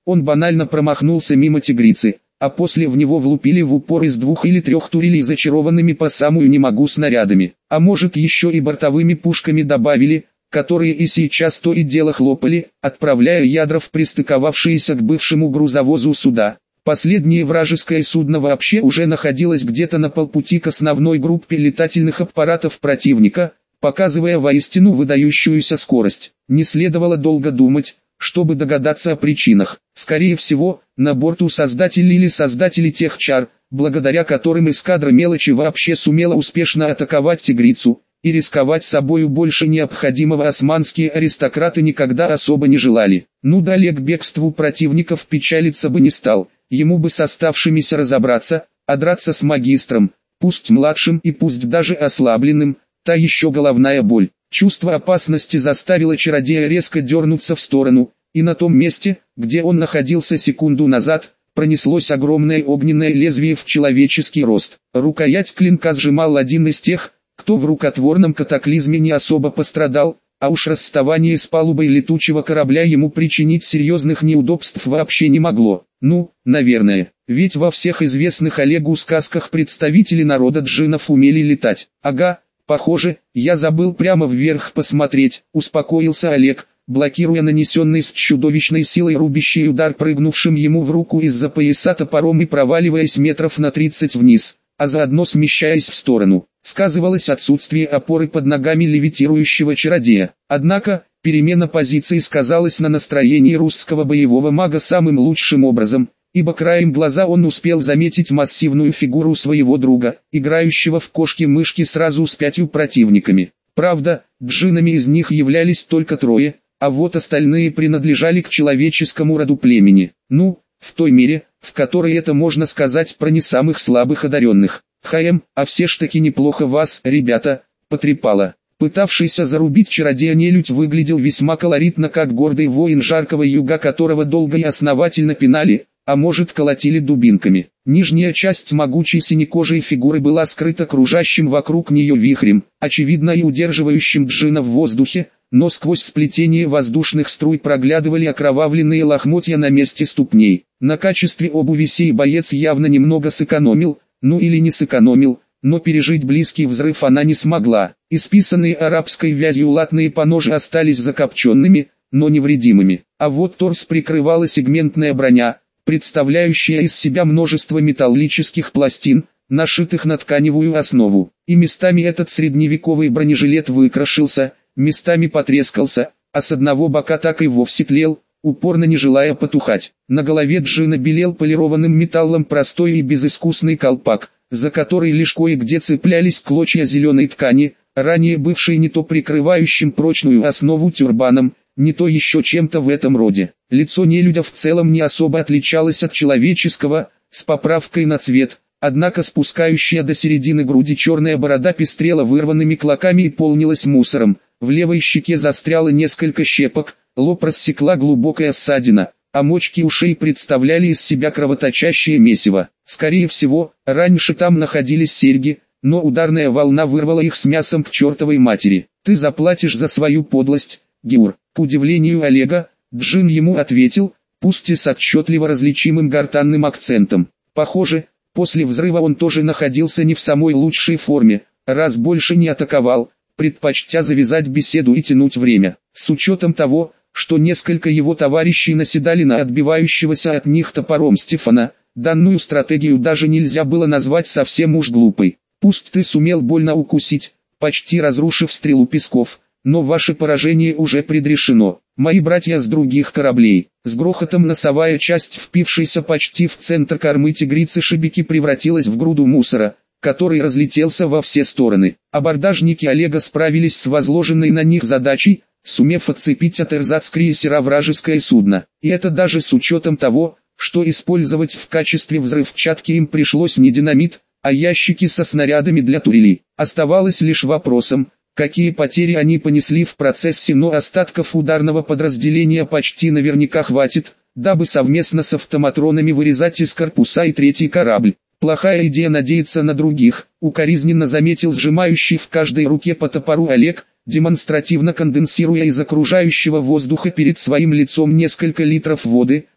Он банально промахнулся мимо тигрицы, а после в него влупили в упор из 2 или 3 турелей зачарованными по самую не могу снарядами, а может еще и бортовыми пушками добавили, которые и сейчас то и дело хлопали, отправляя ядра в пристыковавшиеся к бывшему грузовозу суда. Последнее вражеское судно вообще уже находилось где-то на полпути к основной группе летательных аппаратов противника, показывая воистину выдающуюся скорость. Не следовало долго думать, чтобы догадаться о причинах. Скорее всего, на борту создатели или создатели тех чар, благодаря которым эскадра мелочи вообще сумела успешно атаковать тигрицу, и рисковать собою больше необходимого османские аристократы никогда особо не желали. Ну да, к бегству противников печалиться бы не стал, ему бы с оставшимися разобраться, а драться с магистром, пусть младшим и пусть даже ослабленным, та еще головная боль. Чувство опасности заставило чародея резко дернуться в сторону, и на том месте, где он находился секунду назад, пронеслось огромное огненное лезвие в человеческий рост. Рукоять клинка сжимал один из тех, кто в рукотворном катаклизме не особо пострадал, а уж расставание с палубой летучего корабля ему причинить серьезных неудобств вообще не могло. Ну, наверное, ведь во всех известных Олегу сказках представители народа джиннов умели летать. Ага, похоже, я забыл прямо вверх посмотреть, успокоился Олег, блокируя нанесенный с чудовищной силой рубящий удар прыгнувшим ему в руку из-за пояса топором и проваливаясь метров на 30 вниз, а заодно смещаясь в сторону. Сказывалось отсутствие опоры под ногами левитирующего чародея. Однако, перемена позиции сказалась на настроении русского боевого мага самым лучшим образом, ибо краем глаза он успел заметить массивную фигуру своего друга, играющего в кошки-мышки сразу с 5 противниками. Правда, джиннами из них являлись только 3, а вот остальные принадлежали к человеческому роду племени. Ну, в той мере, в которой это можно сказать про не самых слабых одаренных. А все ж таки неплохо вас, ребята, потрепало. Пытавшийся зарубить чародея нелюдь выглядел весьма колоритно, как гордый воин жаркого юга, которого долго и основательно пинали, а может колотили дубинками. Нижняя часть могучей синекожей фигуры была скрыта кружащим вокруг нее вихрем, очевидно и удерживающим джинна в воздухе, но сквозь сплетение воздушных струй проглядывали окровавленные лохмотья на месте ступней. На качестве обуви сей боец явно немного сэкономил, ну или не сэкономил, но пережить близкий взрыв она не смогла. Исписанные арабской вязью латные поножи остались закопченными, но невредимыми. А вот торс прикрывала сегментная броня, представляющая из себя множество металлических пластин, нашитых на тканевую основу. И местами этот средневековый бронежилет выкрашился, местами потрескался, а с одного бока так и вовсе тлел, упорно не желая потухать. На голове джинна белел полированным металлом простой и безыскусный колпак, за который лишь кое-где цеплялись клочья зеленой ткани, ранее бывшей не то прикрывающим прочную основу тюрбаном, не то еще чем-то в этом роде. Лицо нелюдя в целом не особо отличалось от человеческого, с поправкой на цвет, однако спускающая до середины груди черная борода пестрела вырванными клоками и полнилась мусором, в левой щеке застряло несколько щепок, лоб рассекла глубокая ссадина, а мочки ушей представляли из себя кровоточащее месиво. Скорее всего, раньше там находились серьги, но ударная волна вырвала их с мясом к чертовой матери. «Ты заплатишь за свою подлость, Геур». К удивлению Олега, джин ему ответил, пусть и с отчетливо различимым гортанным акцентом. Похоже, после взрыва он тоже находился не в самой лучшей форме, раз больше не атаковал, предпочтя завязать беседу и тянуть время. С учетом того, что несколько его товарищей наседали на отбивающегося от них топором Стефана, данную стратегию даже нельзя было назвать совсем уж глупой. Пусть ты сумел больно укусить, почти разрушив стрелу песков, но ваше поражение уже предрешено. Мои братья с других кораблей, с грохотом носовая часть впившейся почти в центр кормы тигрицы шибики превратилась в груду мусора, который разлетелся во все стороны. Абордажники Олега справились с возложенной на них задачей, сумев отцепить от эрзац-крейсера вражеское судно. И это даже с учетом того, что использовать в качестве взрывчатки им пришлось не динамит, а ящики со снарядами для турелей. Оставалось лишь вопросом, какие потери они понесли в процессе, но остатков ударного подразделения почти наверняка хватит, дабы совместно с автоматронами вырезать из корпуса и третий корабль. Плохая идея надеяться на других, укоризненно заметил сжимающий в каждой руке по топору Олег, демонстративно конденсируя из окружающего воздуха перед своим лицом несколько литров воды,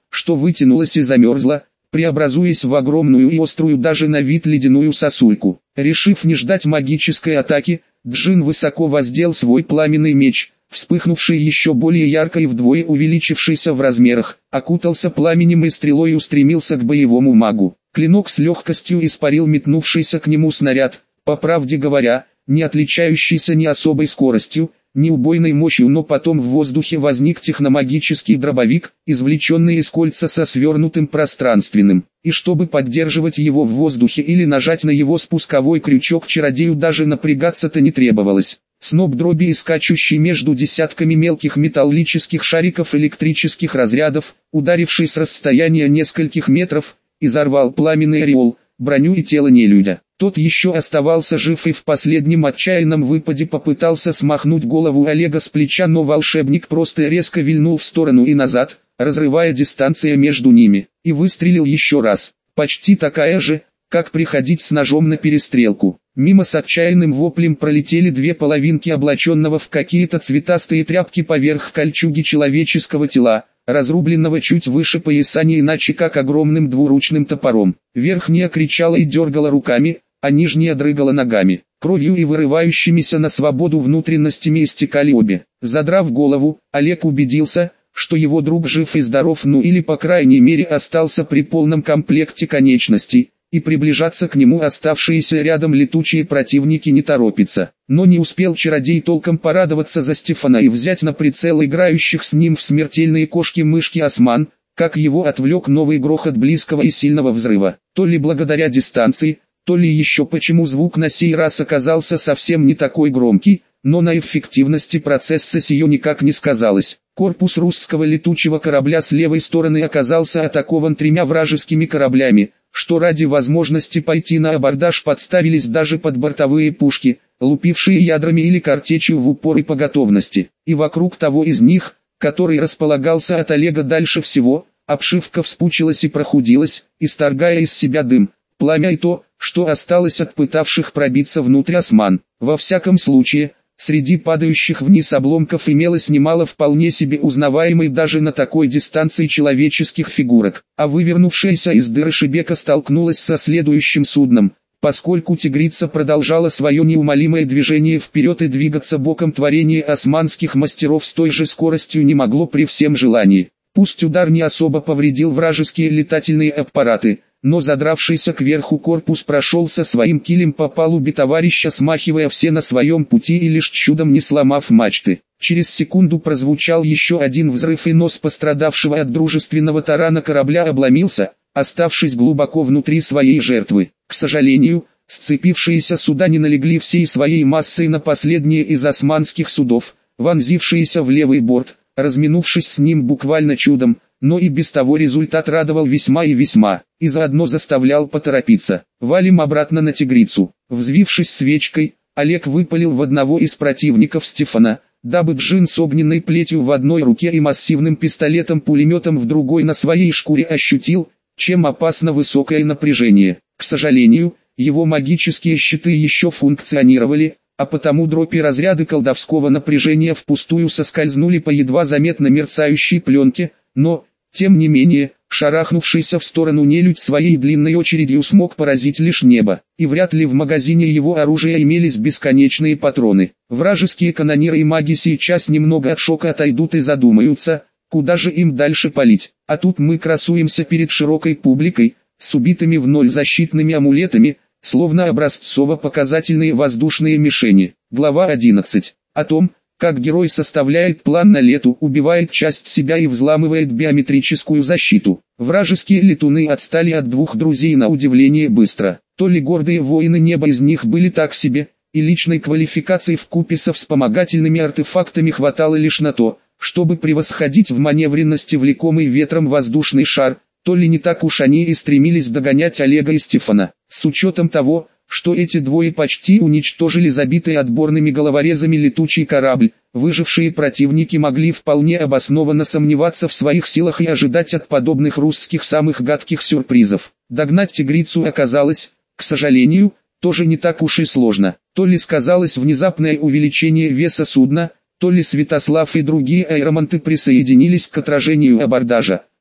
что вытянулась и замерзла, преобразуясь в огромную и острую даже на вид ледяную сосульку. Решив не ждать магической атаки, Джин высоко воздел свой пламенный меч, вспыхнувший еще более ярко и вдвое увеличившийся в размерах, окутался пламенем и стрелой устремился к боевому магу. Клинок с легкостью испарил метнувшийся к нему снаряд, по правде говоря, не отличающийся ни особой скоростью, ни убойной мощью, но потом в воздухе возник техномагический дробовик, извлеченный из кольца со свернутым пространственным, и чтобы поддерживать его в воздухе или нажать на его спусковой крючок, чародею даже напрягаться-то не требовалось. Сноп дроби и скачущий между десятками мелких металлических шариков электрических разрядов, ударивший с расстояния нескольких метров, изорвал пламенный ореол, броню и тело нелюдя. Тот еще оставался жив и в последнем отчаянном выпаде попытался смахнуть голову Олега с плеча, но волшебник просто резко вильнул в сторону и назад, разрывая дистанцию между ними, и выстрелил еще раз, почти такая же, как приходить с ножом на перестрелку. Мимо с отчаянным воплем пролетели две половинки облаченного в какие-то цветастые тряпки поверх кольчуги человеческого тела, разрубленного чуть выше пояса не иначе как огромным двуручным топором. Верхняя кричала и дергала руками, а нижняя дрыгала ногами. Кровью и вырывающимися на свободу внутренностями истекали обе. Задрав голову, Олег убедился, что его друг жив и здоров, ну или по крайней мере остался при полном комплекте конечностей, и приближаться к нему оставшиеся рядом летучие противники не торопятся. Но не успел чародей толком порадоваться за Стефана и взять на прицел играющих с ним в смертельные кошки-мышки осман, как его отвлек новый грохот близкого и сильного взрыва. То ли благодаря дистанции, то ли еще почему звук на сей раз оказался совсем не такой громкий, но на эффективности процесса сие никак не сказалось. Корпус русского летучего корабля с левой стороны оказался атакован тремя вражескими кораблями, что ради возможности пойти на абордаж подставились даже подбортовые пушки, лупившие ядрами или картечью в упор и по готовности. И вокруг того из них, который располагался от Олега дальше всего, обшивка вспучилась и прохудилась, исторгая из себя дым, пламя и то, что осталось от пытавших пробиться внутрь осман. Во всяком случае, среди падающих вниз обломков имелось немало вполне себе узнаваемой даже на такой дистанции человеческих фигурок, а вывернувшаяся из дыры шибека столкнулась со следующим судном. Поскольку тигрица продолжала свое неумолимое движение вперед и двигаться боком, творение османских мастеров с той же скоростью не могло при всем желании. Пусть удар не особо повредил вражеские летательные аппараты, но задравшийся кверху корпус прошелся своим килем по палубе товарища, смахивая все на своем пути и лишь чудом не сломав мачты. Через секунду прозвучал еще один взрыв, и нос пострадавшего от дружественного тарана корабля обломился, оставшись глубоко внутри своей жертвы. К сожалению, сцепившиеся суда не налегли всей своей массой на последние из османских судов, вонзившиеся в левый борт, разминувшись с ним буквально чудом, но и без того результат радовал весьма и весьма, и заодно заставлял поторопиться. Валим обратно на тигрицу. Взвившись свечкой, Олег выпалил в одного из противников Стефана, дабы Джин с огненной плетью в одной руке и массивным пистолетом-пулеметом в другой на своей шкуре ощутил, чем опасно высокое напряжение. К сожалению, его магические щиты еще функционировали, а потому дробь и разряды колдовского напряжения впустую соскользнули по едва заметно мерцающей пленке, но, тем не менее, шарахнувшийся в сторону нелюдь своей длинной очередью смог поразить лишь небо, и вряд ли в магазине его оружия имелись бесконечные патроны. Вражеские канониры и маги сейчас немного от шока отойдут и задумаются, куда же им дальше палить. А тут мы красуемся перед широкой публикой, с убитыми в ноль защитными амулетами, словно образцово-показательные воздушные мишени. Глава 11. О том, как герой составляет план на лету, убивает часть себя и взламывает биометрическую защиту. Вражеские летуны отстали от двух друзей на удивление быстро. То ли гордые воины неба из них были так себе, и личной квалификации вкупе со вспомогательными артефактами хватало лишь на то, чтобы превосходить в маневренности влекомый ветром воздушный шар, то ли не так уж они и стремились догонять Олега и Стефана. С учетом того, что эти двое почти уничтожили забитый отборными головорезами летучий корабль, выжившие противники могли вполне обоснованно сомневаться в своих силах и ожидать от подобных русских самых гадких сюрпризов. Догнать тигрицу оказалось, к сожалению, тоже не так уж и сложно. То ли сказалось внезапное увеличение веса судна, то ли Святослав и другие аэромонты присоединились к отражению абордажа,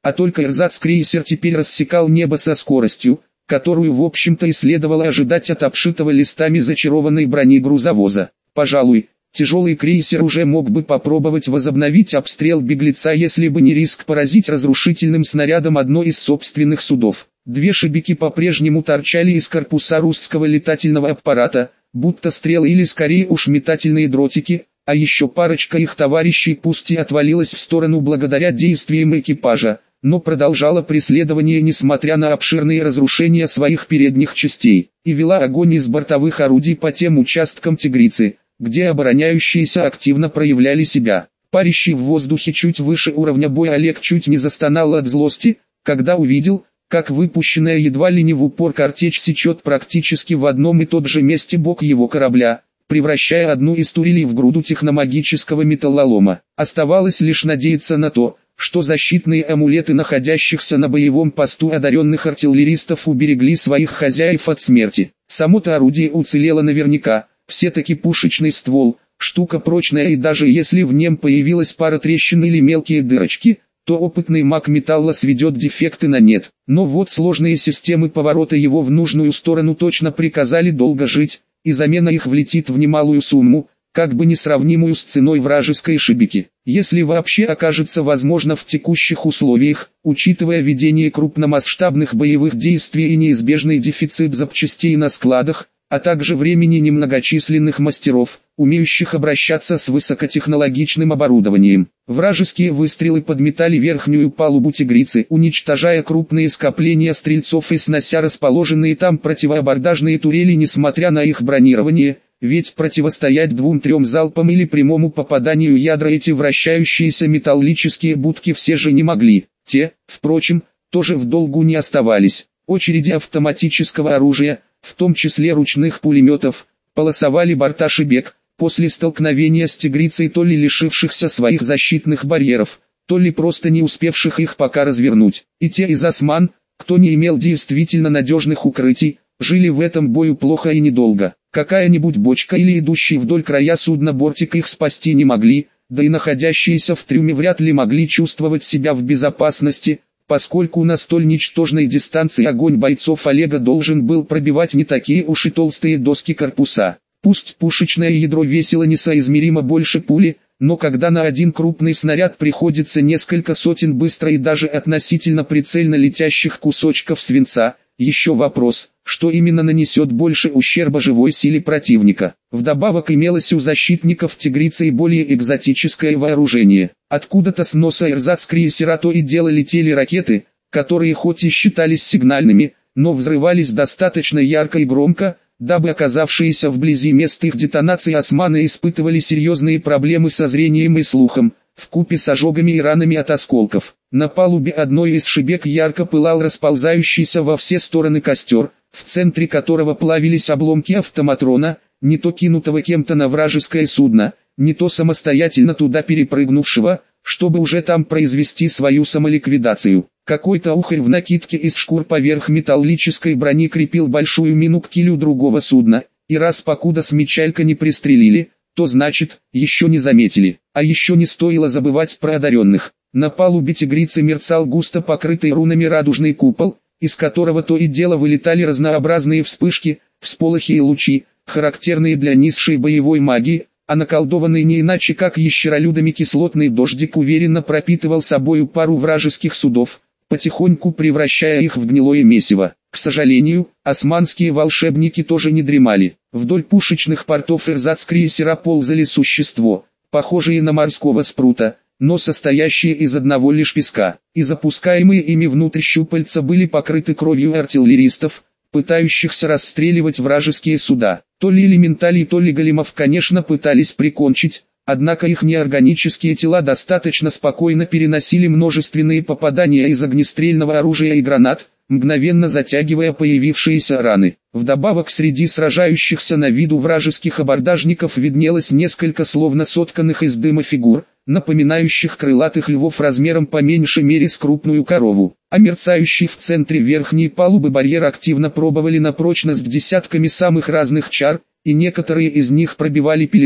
а только эрзац-крейсер теперь рассекал небо со скоростью, которую в общем-то и следовало ожидать от обшитого листами зачарованной брони грузовоза. Пожалуй, тяжелый крейсер уже мог бы попробовать возобновить обстрел беглеца, если бы не риск поразить разрушительным снарядом одно из собственных судов. Две шибики по-прежнему торчали из корпуса русского летательного аппарата, будто стрелы или скорее уж метательные дротики, а еще парочка их товарищей пусть и отвалилась в сторону благодаря действиям экипажа, но продолжала преследование несмотря на обширные разрушения своих передних частей, и вела огонь из бортовых орудий по тем участкам «Тигрицы», где обороняющиеся активно проявляли себя. Парящий в воздухе чуть выше уровня боя Олег чуть не застонал от злости, когда увидел, как выпущенная едва ли не в упор картечь сечет практически в одном и тот же месте бок его корабля, превращая одну из турелей в груду техномагического металлолома. Оставалось лишь надеяться на то, что защитные амулеты находящихся на боевом посту одаренных артиллеристов уберегли своих хозяев от смерти. Само-то орудие уцелело наверняка, все-таки пушечный ствол, штука прочная, и даже если в нем появилась пара трещин или мелкие дырочки, то опытный маг металла сведет дефекты на нет. Но вот сложные системы поворота его в нужную сторону точно приказали долго жить, и замена их влетит в немалую сумму, как бы несравнимую с ценой вражеской шибики. Если вообще окажется возможно в текущих условиях, учитывая ведение крупномасштабных боевых действий и неизбежный дефицит запчастей на складах, а также времени немногочисленных мастеров, умеющих обращаться с высокотехнологичным оборудованием. Вражеские выстрелы подметали верхнюю палубу «Тигрицы», уничтожая крупные скопления стрельцов и снося расположенные там противоабордажные турели, несмотря на их бронирование, ведь противостоять 2-3 залпам или прямому попаданию ядра эти вращающиеся металлические будки все же не могли. Те, впрочем, тоже в долгу не оставались. Очереди автоматического оружия, в том числе ручных пулеметов, полосовали борта шибек, после столкновения с «Тигрицей», то ли лишившихся своих защитных барьеров, то ли просто не успевших их пока развернуть. И те из осман, кто не имел действительно надежных укрытий, жили в этом бою плохо и недолго. Какая-нибудь бочка или идущий вдоль края судна бортик их спасти не могли, да и находящиеся в трюме вряд ли могли чувствовать себя в безопасности, поскольку на столь ничтожной дистанции огонь бойцов Олега должен был пробивать не такие уж и толстые доски корпуса. Пусть пушечное ядро весило несоизмеримо больше пули, но когда на один крупный снаряд приходится несколько сотен быстро и даже относительно прицельно летящих кусочков свинца, еще вопрос, что именно нанесет больше ущерба живой силе противника. Вдобавок имелось у защитников «Тигрицы» и более экзотическое вооружение. Откуда-то с носа эрзац-крейсера то и дело летели ракеты, которые хоть и считались сигнальными, но взрывались достаточно ярко и громко, дабы оказавшиеся вблизи мест их детонации османы испытывали серьезные проблемы со зрением и слухом, вкупе с ожогами и ранами от осколков. На палубе одной из шибек ярко пылал расползающийся во все стороны костер, в центре которого плавились обломки автоматрона, не то кинутого кем-то на вражеское судно, не то самостоятельно туда перепрыгнувшего, чтобы уже там произвести свою самоликвидацию. Какой-то ухарь в накидке из шкур поверх металлической брони крепил большую мину к килю другого судна, и раз покуда смечалька не пристрелили, то значит, еще не заметили. А еще не стоило забывать про одаренных. На палубе «Тигрицы» мерцал густо покрытый рунами радужный купол, из которого то и дело вылетали разнообразные вспышки, всполохи и лучи, характерные для низшей боевой магии, а наколдованный не иначе как ящеролюдами кислотный дождик уверенно пропитывал собою пару вражеских судов, потихоньку превращая их в гнилое месиво. К сожалению, османские волшебники тоже не дремали. Вдоль пушечных портов эрзац-крейсера ползали существо, похожие на морского спрута, но состоящие из одного лишь песка, и запускаемые ими внутрь щупальца были покрыты кровью артиллеристов, пытающихся расстреливать вражеские суда. То ли элементалей, то ли големов, конечно, пытались прикончить, однако их неорганические тела достаточно спокойно переносили множественные попадания из огнестрельного оружия и гранат, мгновенно затягивая появившиеся раны. Вдобавок среди сражающихся на виду вражеских абордажников виднелось несколько словно сотканных из дыма фигур, напоминающих крылатых львов размером по меньшей мере с крупную корову. А мерцающий в центре верхней палубы барьер активно пробовали на прочность десятками самых разных чар, и некоторые из них пробивали пелену,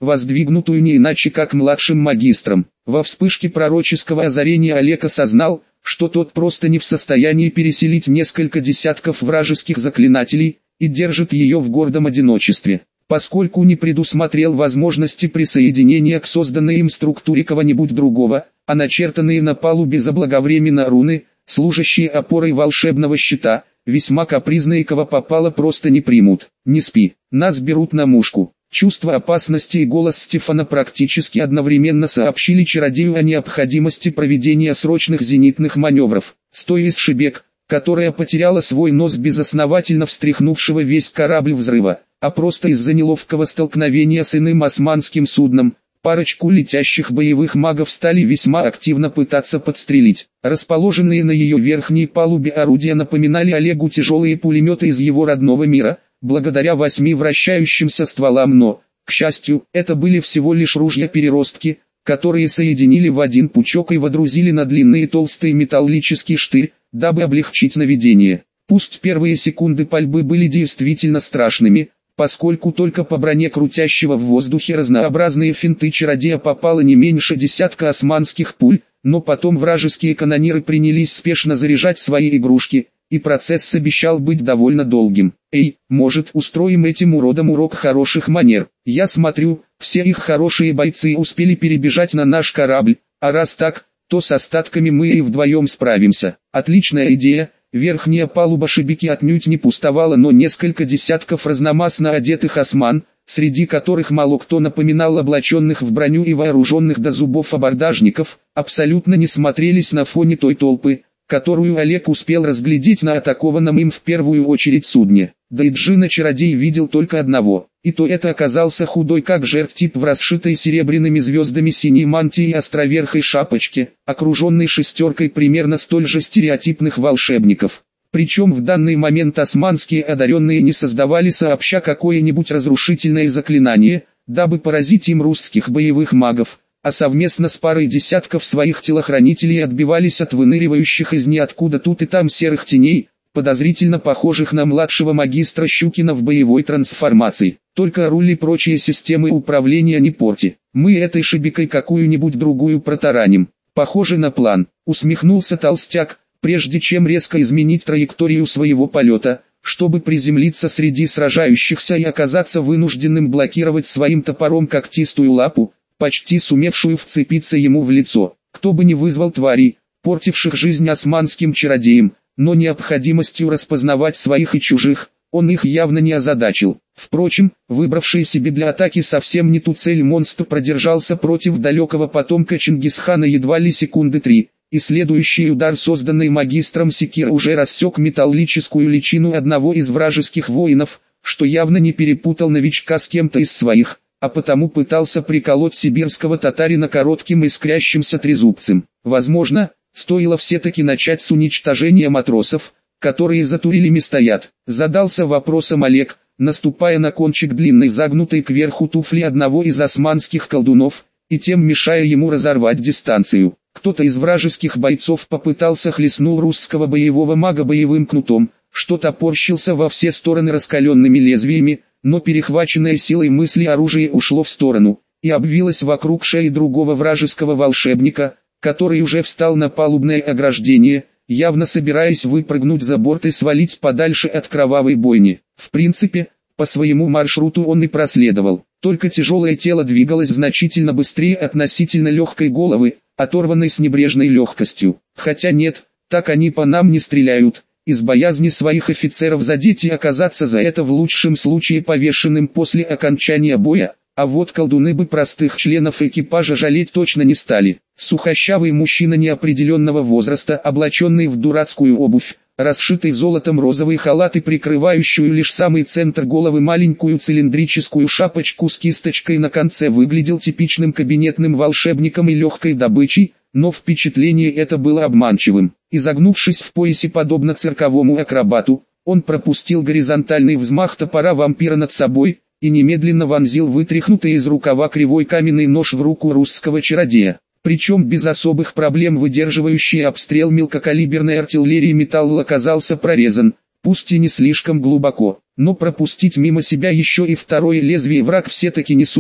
воздвигнутую не иначе как младшим магистром. Во вспышке пророческого озарения Олег осознал, что тот просто не в состоянии переселить несколько десятков вражеских заклинателей, и держит ее в гордом одиночестве, поскольку не предусмотрел возможности присоединения к созданной им структуре кого-нибудь другого, а начертанные на палубе заблаговременно руны, служащие опорой волшебного щита, весьма капризные кого попало просто не примут. «Не спи, нас берут на мушку». Чувство опасности и голос Стефана практически одновременно сообщили чародею о необходимости проведения срочных зенитных маневров. Стоя из шибек, которая потеряла свой нос безосновательно встряхнувшего весь корабль взрыва, а просто из-за неловкого столкновения с иным османским судном, парочку летящих боевых магов стали весьма активно пытаться подстрелить. Расположенные на ее верхней палубе орудия напоминали Олегу тяжелые пулеметы из его родного мира, благодаря 8 вращающимся стволам, но, к счастью, это были всего лишь ружья-переростки, которые соединили в один пучок и водрузили на длинный и толстый металлический штырь, дабы облегчить наведение. Пусть первые секунды пальбы были действительно страшными, поскольку только по броне крутящего в воздухе разнообразные финты чародея попало не меньше десятка османских пуль, но потом вражеские канониры принялись спешно заряжать свои игрушки, и процесс обещал быть довольно долгим. «Эй, может, устроим этим уродам урок хороших манер? Я смотрю, все их хорошие бойцы успели перебежать на наш корабль, а раз так, то с остатками мы и вдвоем справимся». Отличная идея. Верхняя палуба шибики отнюдь не пустовала, но несколько десятков разномастно одетых осман, среди которых мало кто напоминал облаченных в броню и вооруженных до зубов абордажников, абсолютно не смотрелись на фоне той толпы, которую Олег успел разглядеть на атакованном им в первую очередь судне. Да и Джина-чародей видел только одного, и то это оказался худой как жертв тип в расшитой серебряными звездами синей мантии и островерхой шапочке, окруженный шестеркой примерно столь же стереотипных волшебников. Причем в данный момент османские одаренные не создавали сообща какое-нибудь разрушительное заклинание, дабы поразить им русских боевых магов, а совместно с парой десятков своих телохранителей отбивались от выныривающих из ниоткуда тут и там серых теней, подозрительно похожих на младшего магистра Щукина в боевой трансформации. Только руль и прочие системы управления не порти. Мы этой шибикой какую-нибудь другую протараним. Похоже на план, усмехнулся толстяк, прежде чем резко изменить траекторию своего полета, чтобы приземлиться среди сражающихся и оказаться вынужденным блокировать своим топором когтистую лапу, почти сумевшую вцепиться ему в лицо. Кто бы ни вызвал тварей, портивших жизнь османским чародеям, но необходимостью распознавать своих и чужих, он их явно не озадачил. Впрочем, выбравший себе для атаки совсем не ту цель монстр продержался против далекого потомка Чингисхана едва ли секунды 3, и следующий удар, созданный магистром секир, уже рассек металлическую личину одного из вражеских воинов, что явно не перепутал новичка с кем-то из своих, а потому пытался приколоть сибирского татарина коротким искрящимся трезубцем. Возможно, стоило все-таки начать с уничтожения матросов, которые за турелями стоят. Задался вопросом Олег, наступая на кончик длинной загнутой кверху туфли одного из османских колдунов, и тем мешая ему разорвать дистанцию. Кто-то из вражеских бойцов попытался хлестнул русского боевого мага боевым кнутом, что топорщился во все стороны раскаленными лезвиями, но перехваченное силой мысли оружие ушло в сторону, и обвилось вокруг шеи другого вражеского волшебника, который уже встал на палубное ограждение, явно собираясь выпрыгнуть за борт и свалить подальше от кровавой бойни. В принципе, по своему маршруту он и проследовал, только тяжелое тело двигалось значительно быстрее относительно легкой головы, оторванной с небрежной легкостью. Хотя нет, так они по нам не стреляют, из боязни своих офицеров задеть и оказаться за это в лучшем случае повешенным после окончания боя, а вот колдуны бы простых членов экипажа жалеть точно не стали. Сухощавый мужчина неопределенного возраста, облаченный в дурацкую обувь, расшитый золотом розовый халат и прикрывающую лишь самый центр головы маленькую цилиндрическую шапочку с кисточкой на конце, выглядел типичным кабинетным волшебником и легкой добычей, но впечатление это было обманчивым. Изогнувшись в поясе подобно цирковому акробату, он пропустил горизонтальный взмах топора вампира над собой и немедленно вонзил вытряхнутый из рукава кривой каменный нож в руку русского чародея. Причем без особых проблем выдерживающий обстрел мелкокалиберной артиллерии металл оказался прорезан, пусть и не слишком глубоко, но пропустить мимо себя еще и второе лезвие враг все-таки не сумел,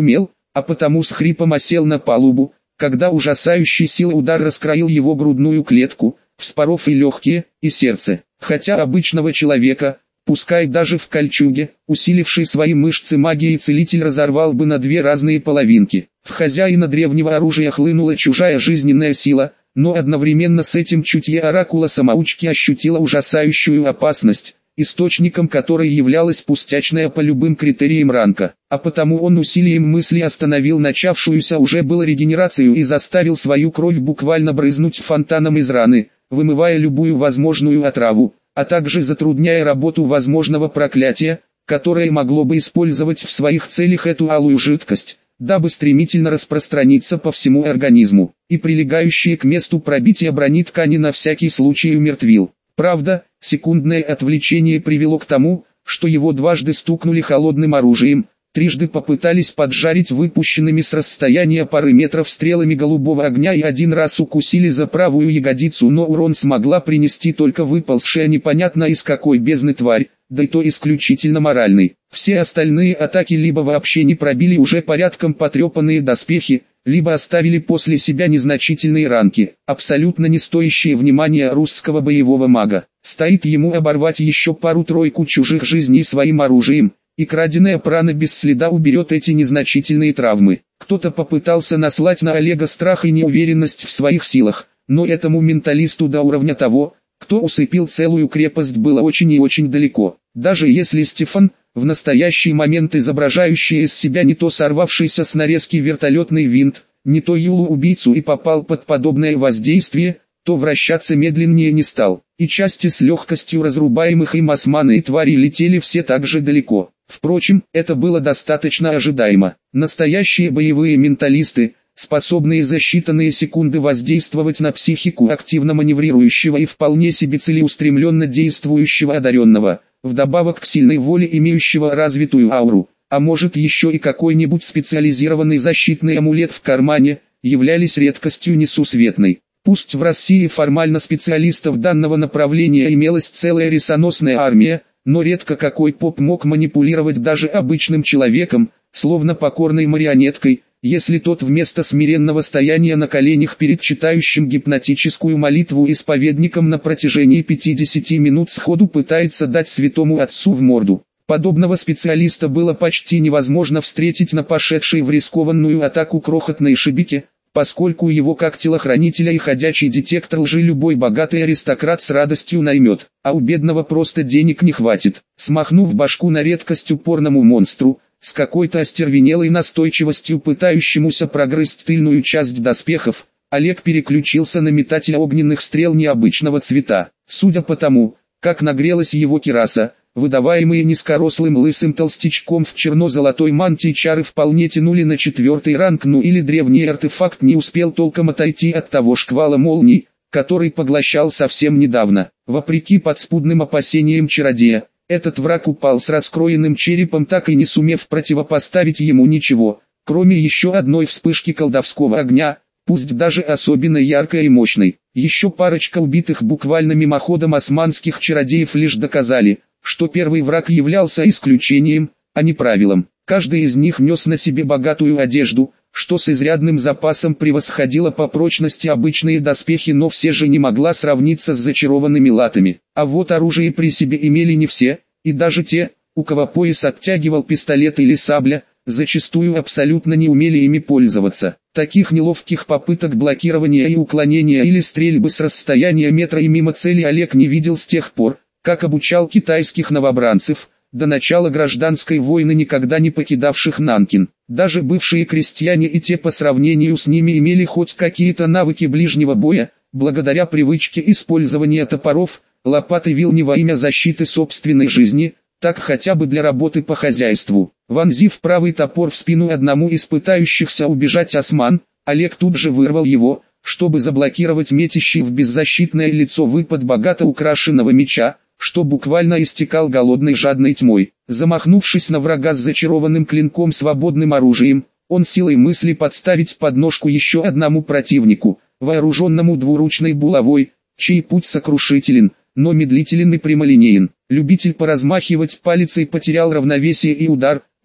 а потому с хрипом осел на палубу, когда ужасающий силой удар раскроил его грудную клетку, вспоров и легкие, и сердце. Хотя обычного человека, пускай даже в кольчуге, усиливший свои мышцы магией целитель разорвал бы на две разные половинки. В хозяина древнего оружия хлынула чужая жизненная сила, но одновременно с этим чутье оракула-самоучки ощутило ужасающую опасность, источником которой являлась пустячная по любым критериям ранка, а потому он усилием мысли остановил начавшуюся уже было регенерацию и заставил свою кровь буквально брызнуть фонтаном из раны, вымывая любую возможную отраву, а также затрудняя работу возможного проклятия, которое могло бы использовать в своих целях эту алую жидкость, дабы стремительно распространиться по всему организму, и прилегающие к месту пробития брони ткани на всякий случай умертвил. Правда, секундное отвлечение привело к тому, что его дважды стукнули холодным оружием, трижды попытались поджарить выпущенными с расстояния пары метров стрелами голубого огня и один раз укусили за правую ягодицу, но урон смогла принести только выползшая непонятно из какой бездны тварь, да и то исключительно моральный. Все остальные атаки либо вообще не пробили уже порядком потрепанные доспехи, либо оставили после себя незначительные ранки, абсолютно не стоящие внимания русского боевого мага. Стоит ему оборвать еще пару-тройку чужих жизней своим оружием, и краденая прана без следа уберет эти незначительные травмы. Кто-то попытался наслать на Олега страх и неуверенность в своих силах, но этому менталисту до уровня того, кто усыпил целую крепость, было очень и очень далеко. Даже если Стефан, в настоящий момент изображающий из себя не то сорвавшийся с нарезки вертолетный винт, не то Юлу-убийцу и попал под подобное воздействие, то вращаться медленнее не стал, и части с легкостью разрубаемых им османы и твари летели все так же далеко. Впрочем, это было достаточно ожидаемо. Настоящие боевые менталисты, способные за считанные секунды воздействовать на психику активно маневрирующего и вполне себе целеустремленно действующего одаренного, вдобавок к сильной воле имеющего развитую ауру, а может еще и какой-нибудь специализированный защитный амулет в кармане, являлись редкостью несусветной. Пусть в России формально специалистов данного направления имелась целая ресоносная армия, но редко какой поп мог манипулировать даже обычным человеком, словно покорной марионеткой, если тот вместо смиренного стояния на коленях перед читающим гипнотическую молитву исповедником на протяжении 50 минут сходу пытается дать святому отцу в морду. Подобного специалиста было почти невозможно встретить на пошедшей в рискованную атаку крохотной шибике, поскольку его как телохранителя и ходячий детектор лжи любой богатый аристократ с радостью наймет, а у бедного просто денег не хватит. Смахнув башку на редкость упорному монстру, с какой-то остервенелой настойчивостью пытающемуся прогрызть тыльную часть доспехов, Олег переключился на метателя огненных стрел необычного цвета. Судя по тому, как нагрелась его кираса, выдаваемые низкорослым лысым толстячком в черно-золотой мантии чары вполне тянули на 4-й ранг, ну или древний артефакт не успел толком отойти от того шквала молний, который поглощал совсем недавно. Вопреки подспудным опасениям чародея, этот враг упал с раскроенным черепом, так и не сумев противопоставить ему ничего, кроме еще одной вспышки колдовского огня, пусть даже особенно яркой и мощной. Еще парочка убитых буквально мимоходом османских чародеев лишь доказали, что первый враг являлся исключением, а не правилом. Каждый из них нес на себе богатую одежду, что с изрядным запасом превосходило по прочности обычные доспехи, но все же не могла сравниться с зачарованными латами. А вот оружие при себе имели не все, и даже те, у кого пояс оттягивал пистолет или сабля, зачастую абсолютно не умели ими пользоваться. Таких неловких попыток блокирования и уклонения или стрельбы с расстояния метра и мимо цели Олег не видел с тех пор, как обучал китайских новобранцев, до начала гражданской войны никогда не покидавших Нанкин. Даже бывшие крестьяне и те по сравнению с ними имели хоть какие-то навыки ближнего боя, благодаря привычке использования топоров, лопат и вил не во имя защиты собственной жизни, так хотя бы для работы по хозяйству. Вонзив правый топор в спину одному из пытающихся убежать осман, Олег тут же вырвал его, чтобы заблокировать метящий в беззащитное лицо выпад богато украшенного меча, что буквально истекал голодной жадной тьмой. Замахнувшись на врага с зачарованным клинком свободным оружием, он силой мысли подставить подножку еще одному противнику, вооруженному двуручной булавой, чей путь сокрушителен, но медлителен и прямолинеен. Любитель поразмахивать палицей потерял равновесие и удар,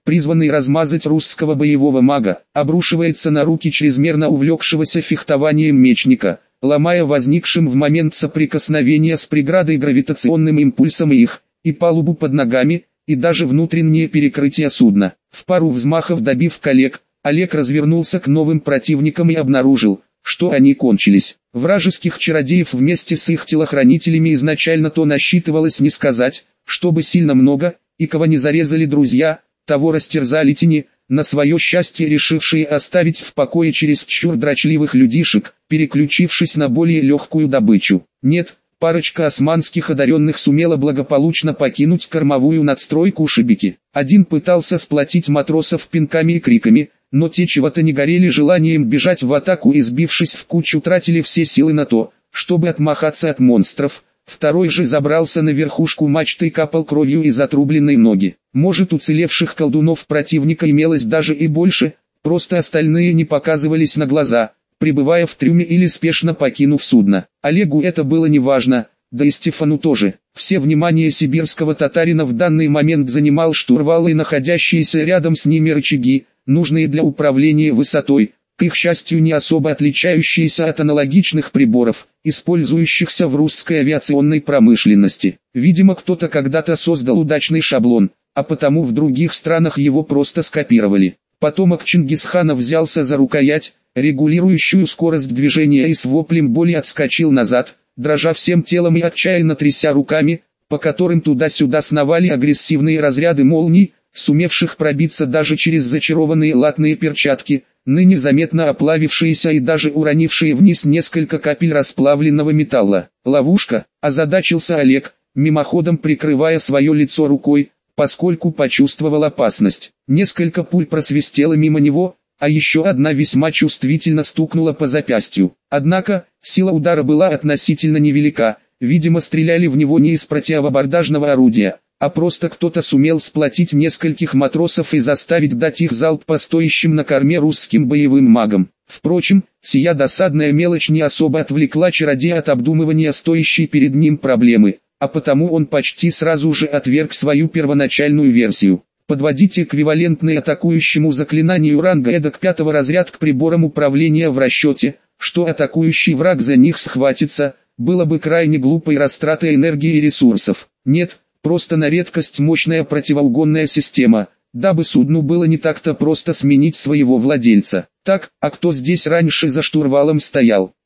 призванный размазать русского боевого мага, обрушивается на руки чрезмерно увлекшегося фехтованием мечника, ломая возникшим в момент соприкосновения с преградой гравитационным импульсом их, и палубу под ногами, и даже внутреннее перекрытие судна. В пару взмахов добив коллег, Олег развернулся к новым противникам и обнаружил, что они кончились. Вражеских чародеев вместе с их телохранителями изначально то насчитывалось не сказать, чтобы сильно много, и кого не зарезали друзья, того растерзали тени, на свое счастье решившие оставить в покое чересчур дрочливых людишек, переключившись на более легкую добычу. Нет, парочка османских одаренных сумела благополучно покинуть кормовую надстройку шибики. Один пытался сплотить матросов пинками и криками, но те чего-то не горели желанием бежать в атаку и, сбившись в кучу, тратили все силы на то, чтобы отмахаться от монстров. Второй же забрался на верхушку мачты и капал кровью из отрубленной ноги. Может, уцелевших колдунов противника имелось даже и больше, просто остальные не показывались на глаза, пребывая в трюме или спешно покинув судно. Олегу это было неважно, да и Стефану тоже. Все внимание сибирского татарина в данный момент занимал штурвал и находящиеся рядом с ними рычаги, нужные для управления высотой, к их счастью не особо отличающиеся от аналогичных приборов, использующихся в русской авиационной промышленности. Видимо, кто-то когда-то создал удачный шаблон, а потому в других странах его просто скопировали. Потомок Чингисхана взялся за рукоять, регулирующую скорость движения, и с воплем боли отскочил назад, дрожа всем телом и отчаянно тряся руками, по которым туда-сюда сновали агрессивные разряды молний, сумевших пробиться даже через зачарованные латные перчатки, ныне заметно оплавившиеся и даже уронившие вниз несколько капель расплавленного металла. «Ловушка», озадачился Олег, мимоходом прикрывая свое лицо рукой, поскольку почувствовал опасность. Несколько пуль просвистело мимо него, а еще одна весьма чувствительно стукнула по запястью. Однако, сила удара была относительно невелика, видимо стреляли в него не из противобордажного орудия, а просто кто-то сумел сплотить нескольких матросов и заставить дать их залп по стоящим на корме русским боевым магам. Впрочем, сия досадная мелочь не особо отвлекла чародея от обдумывания стоящей перед ним проблемы, а потому он почти сразу же отверг свою первоначальную версию. Подводить эквивалентный атакующему заклинанию ранга эдак 5-го разряд к приборам управления в расчете, что атакующий враг за них схватится, было бы крайне глупой растратой энергии и ресурсов. Нет, просто на редкость мощная противоугонная система, дабы судну было не так-то просто сменить своего владельца. Так, а кто здесь раньше за штурвалом стоял?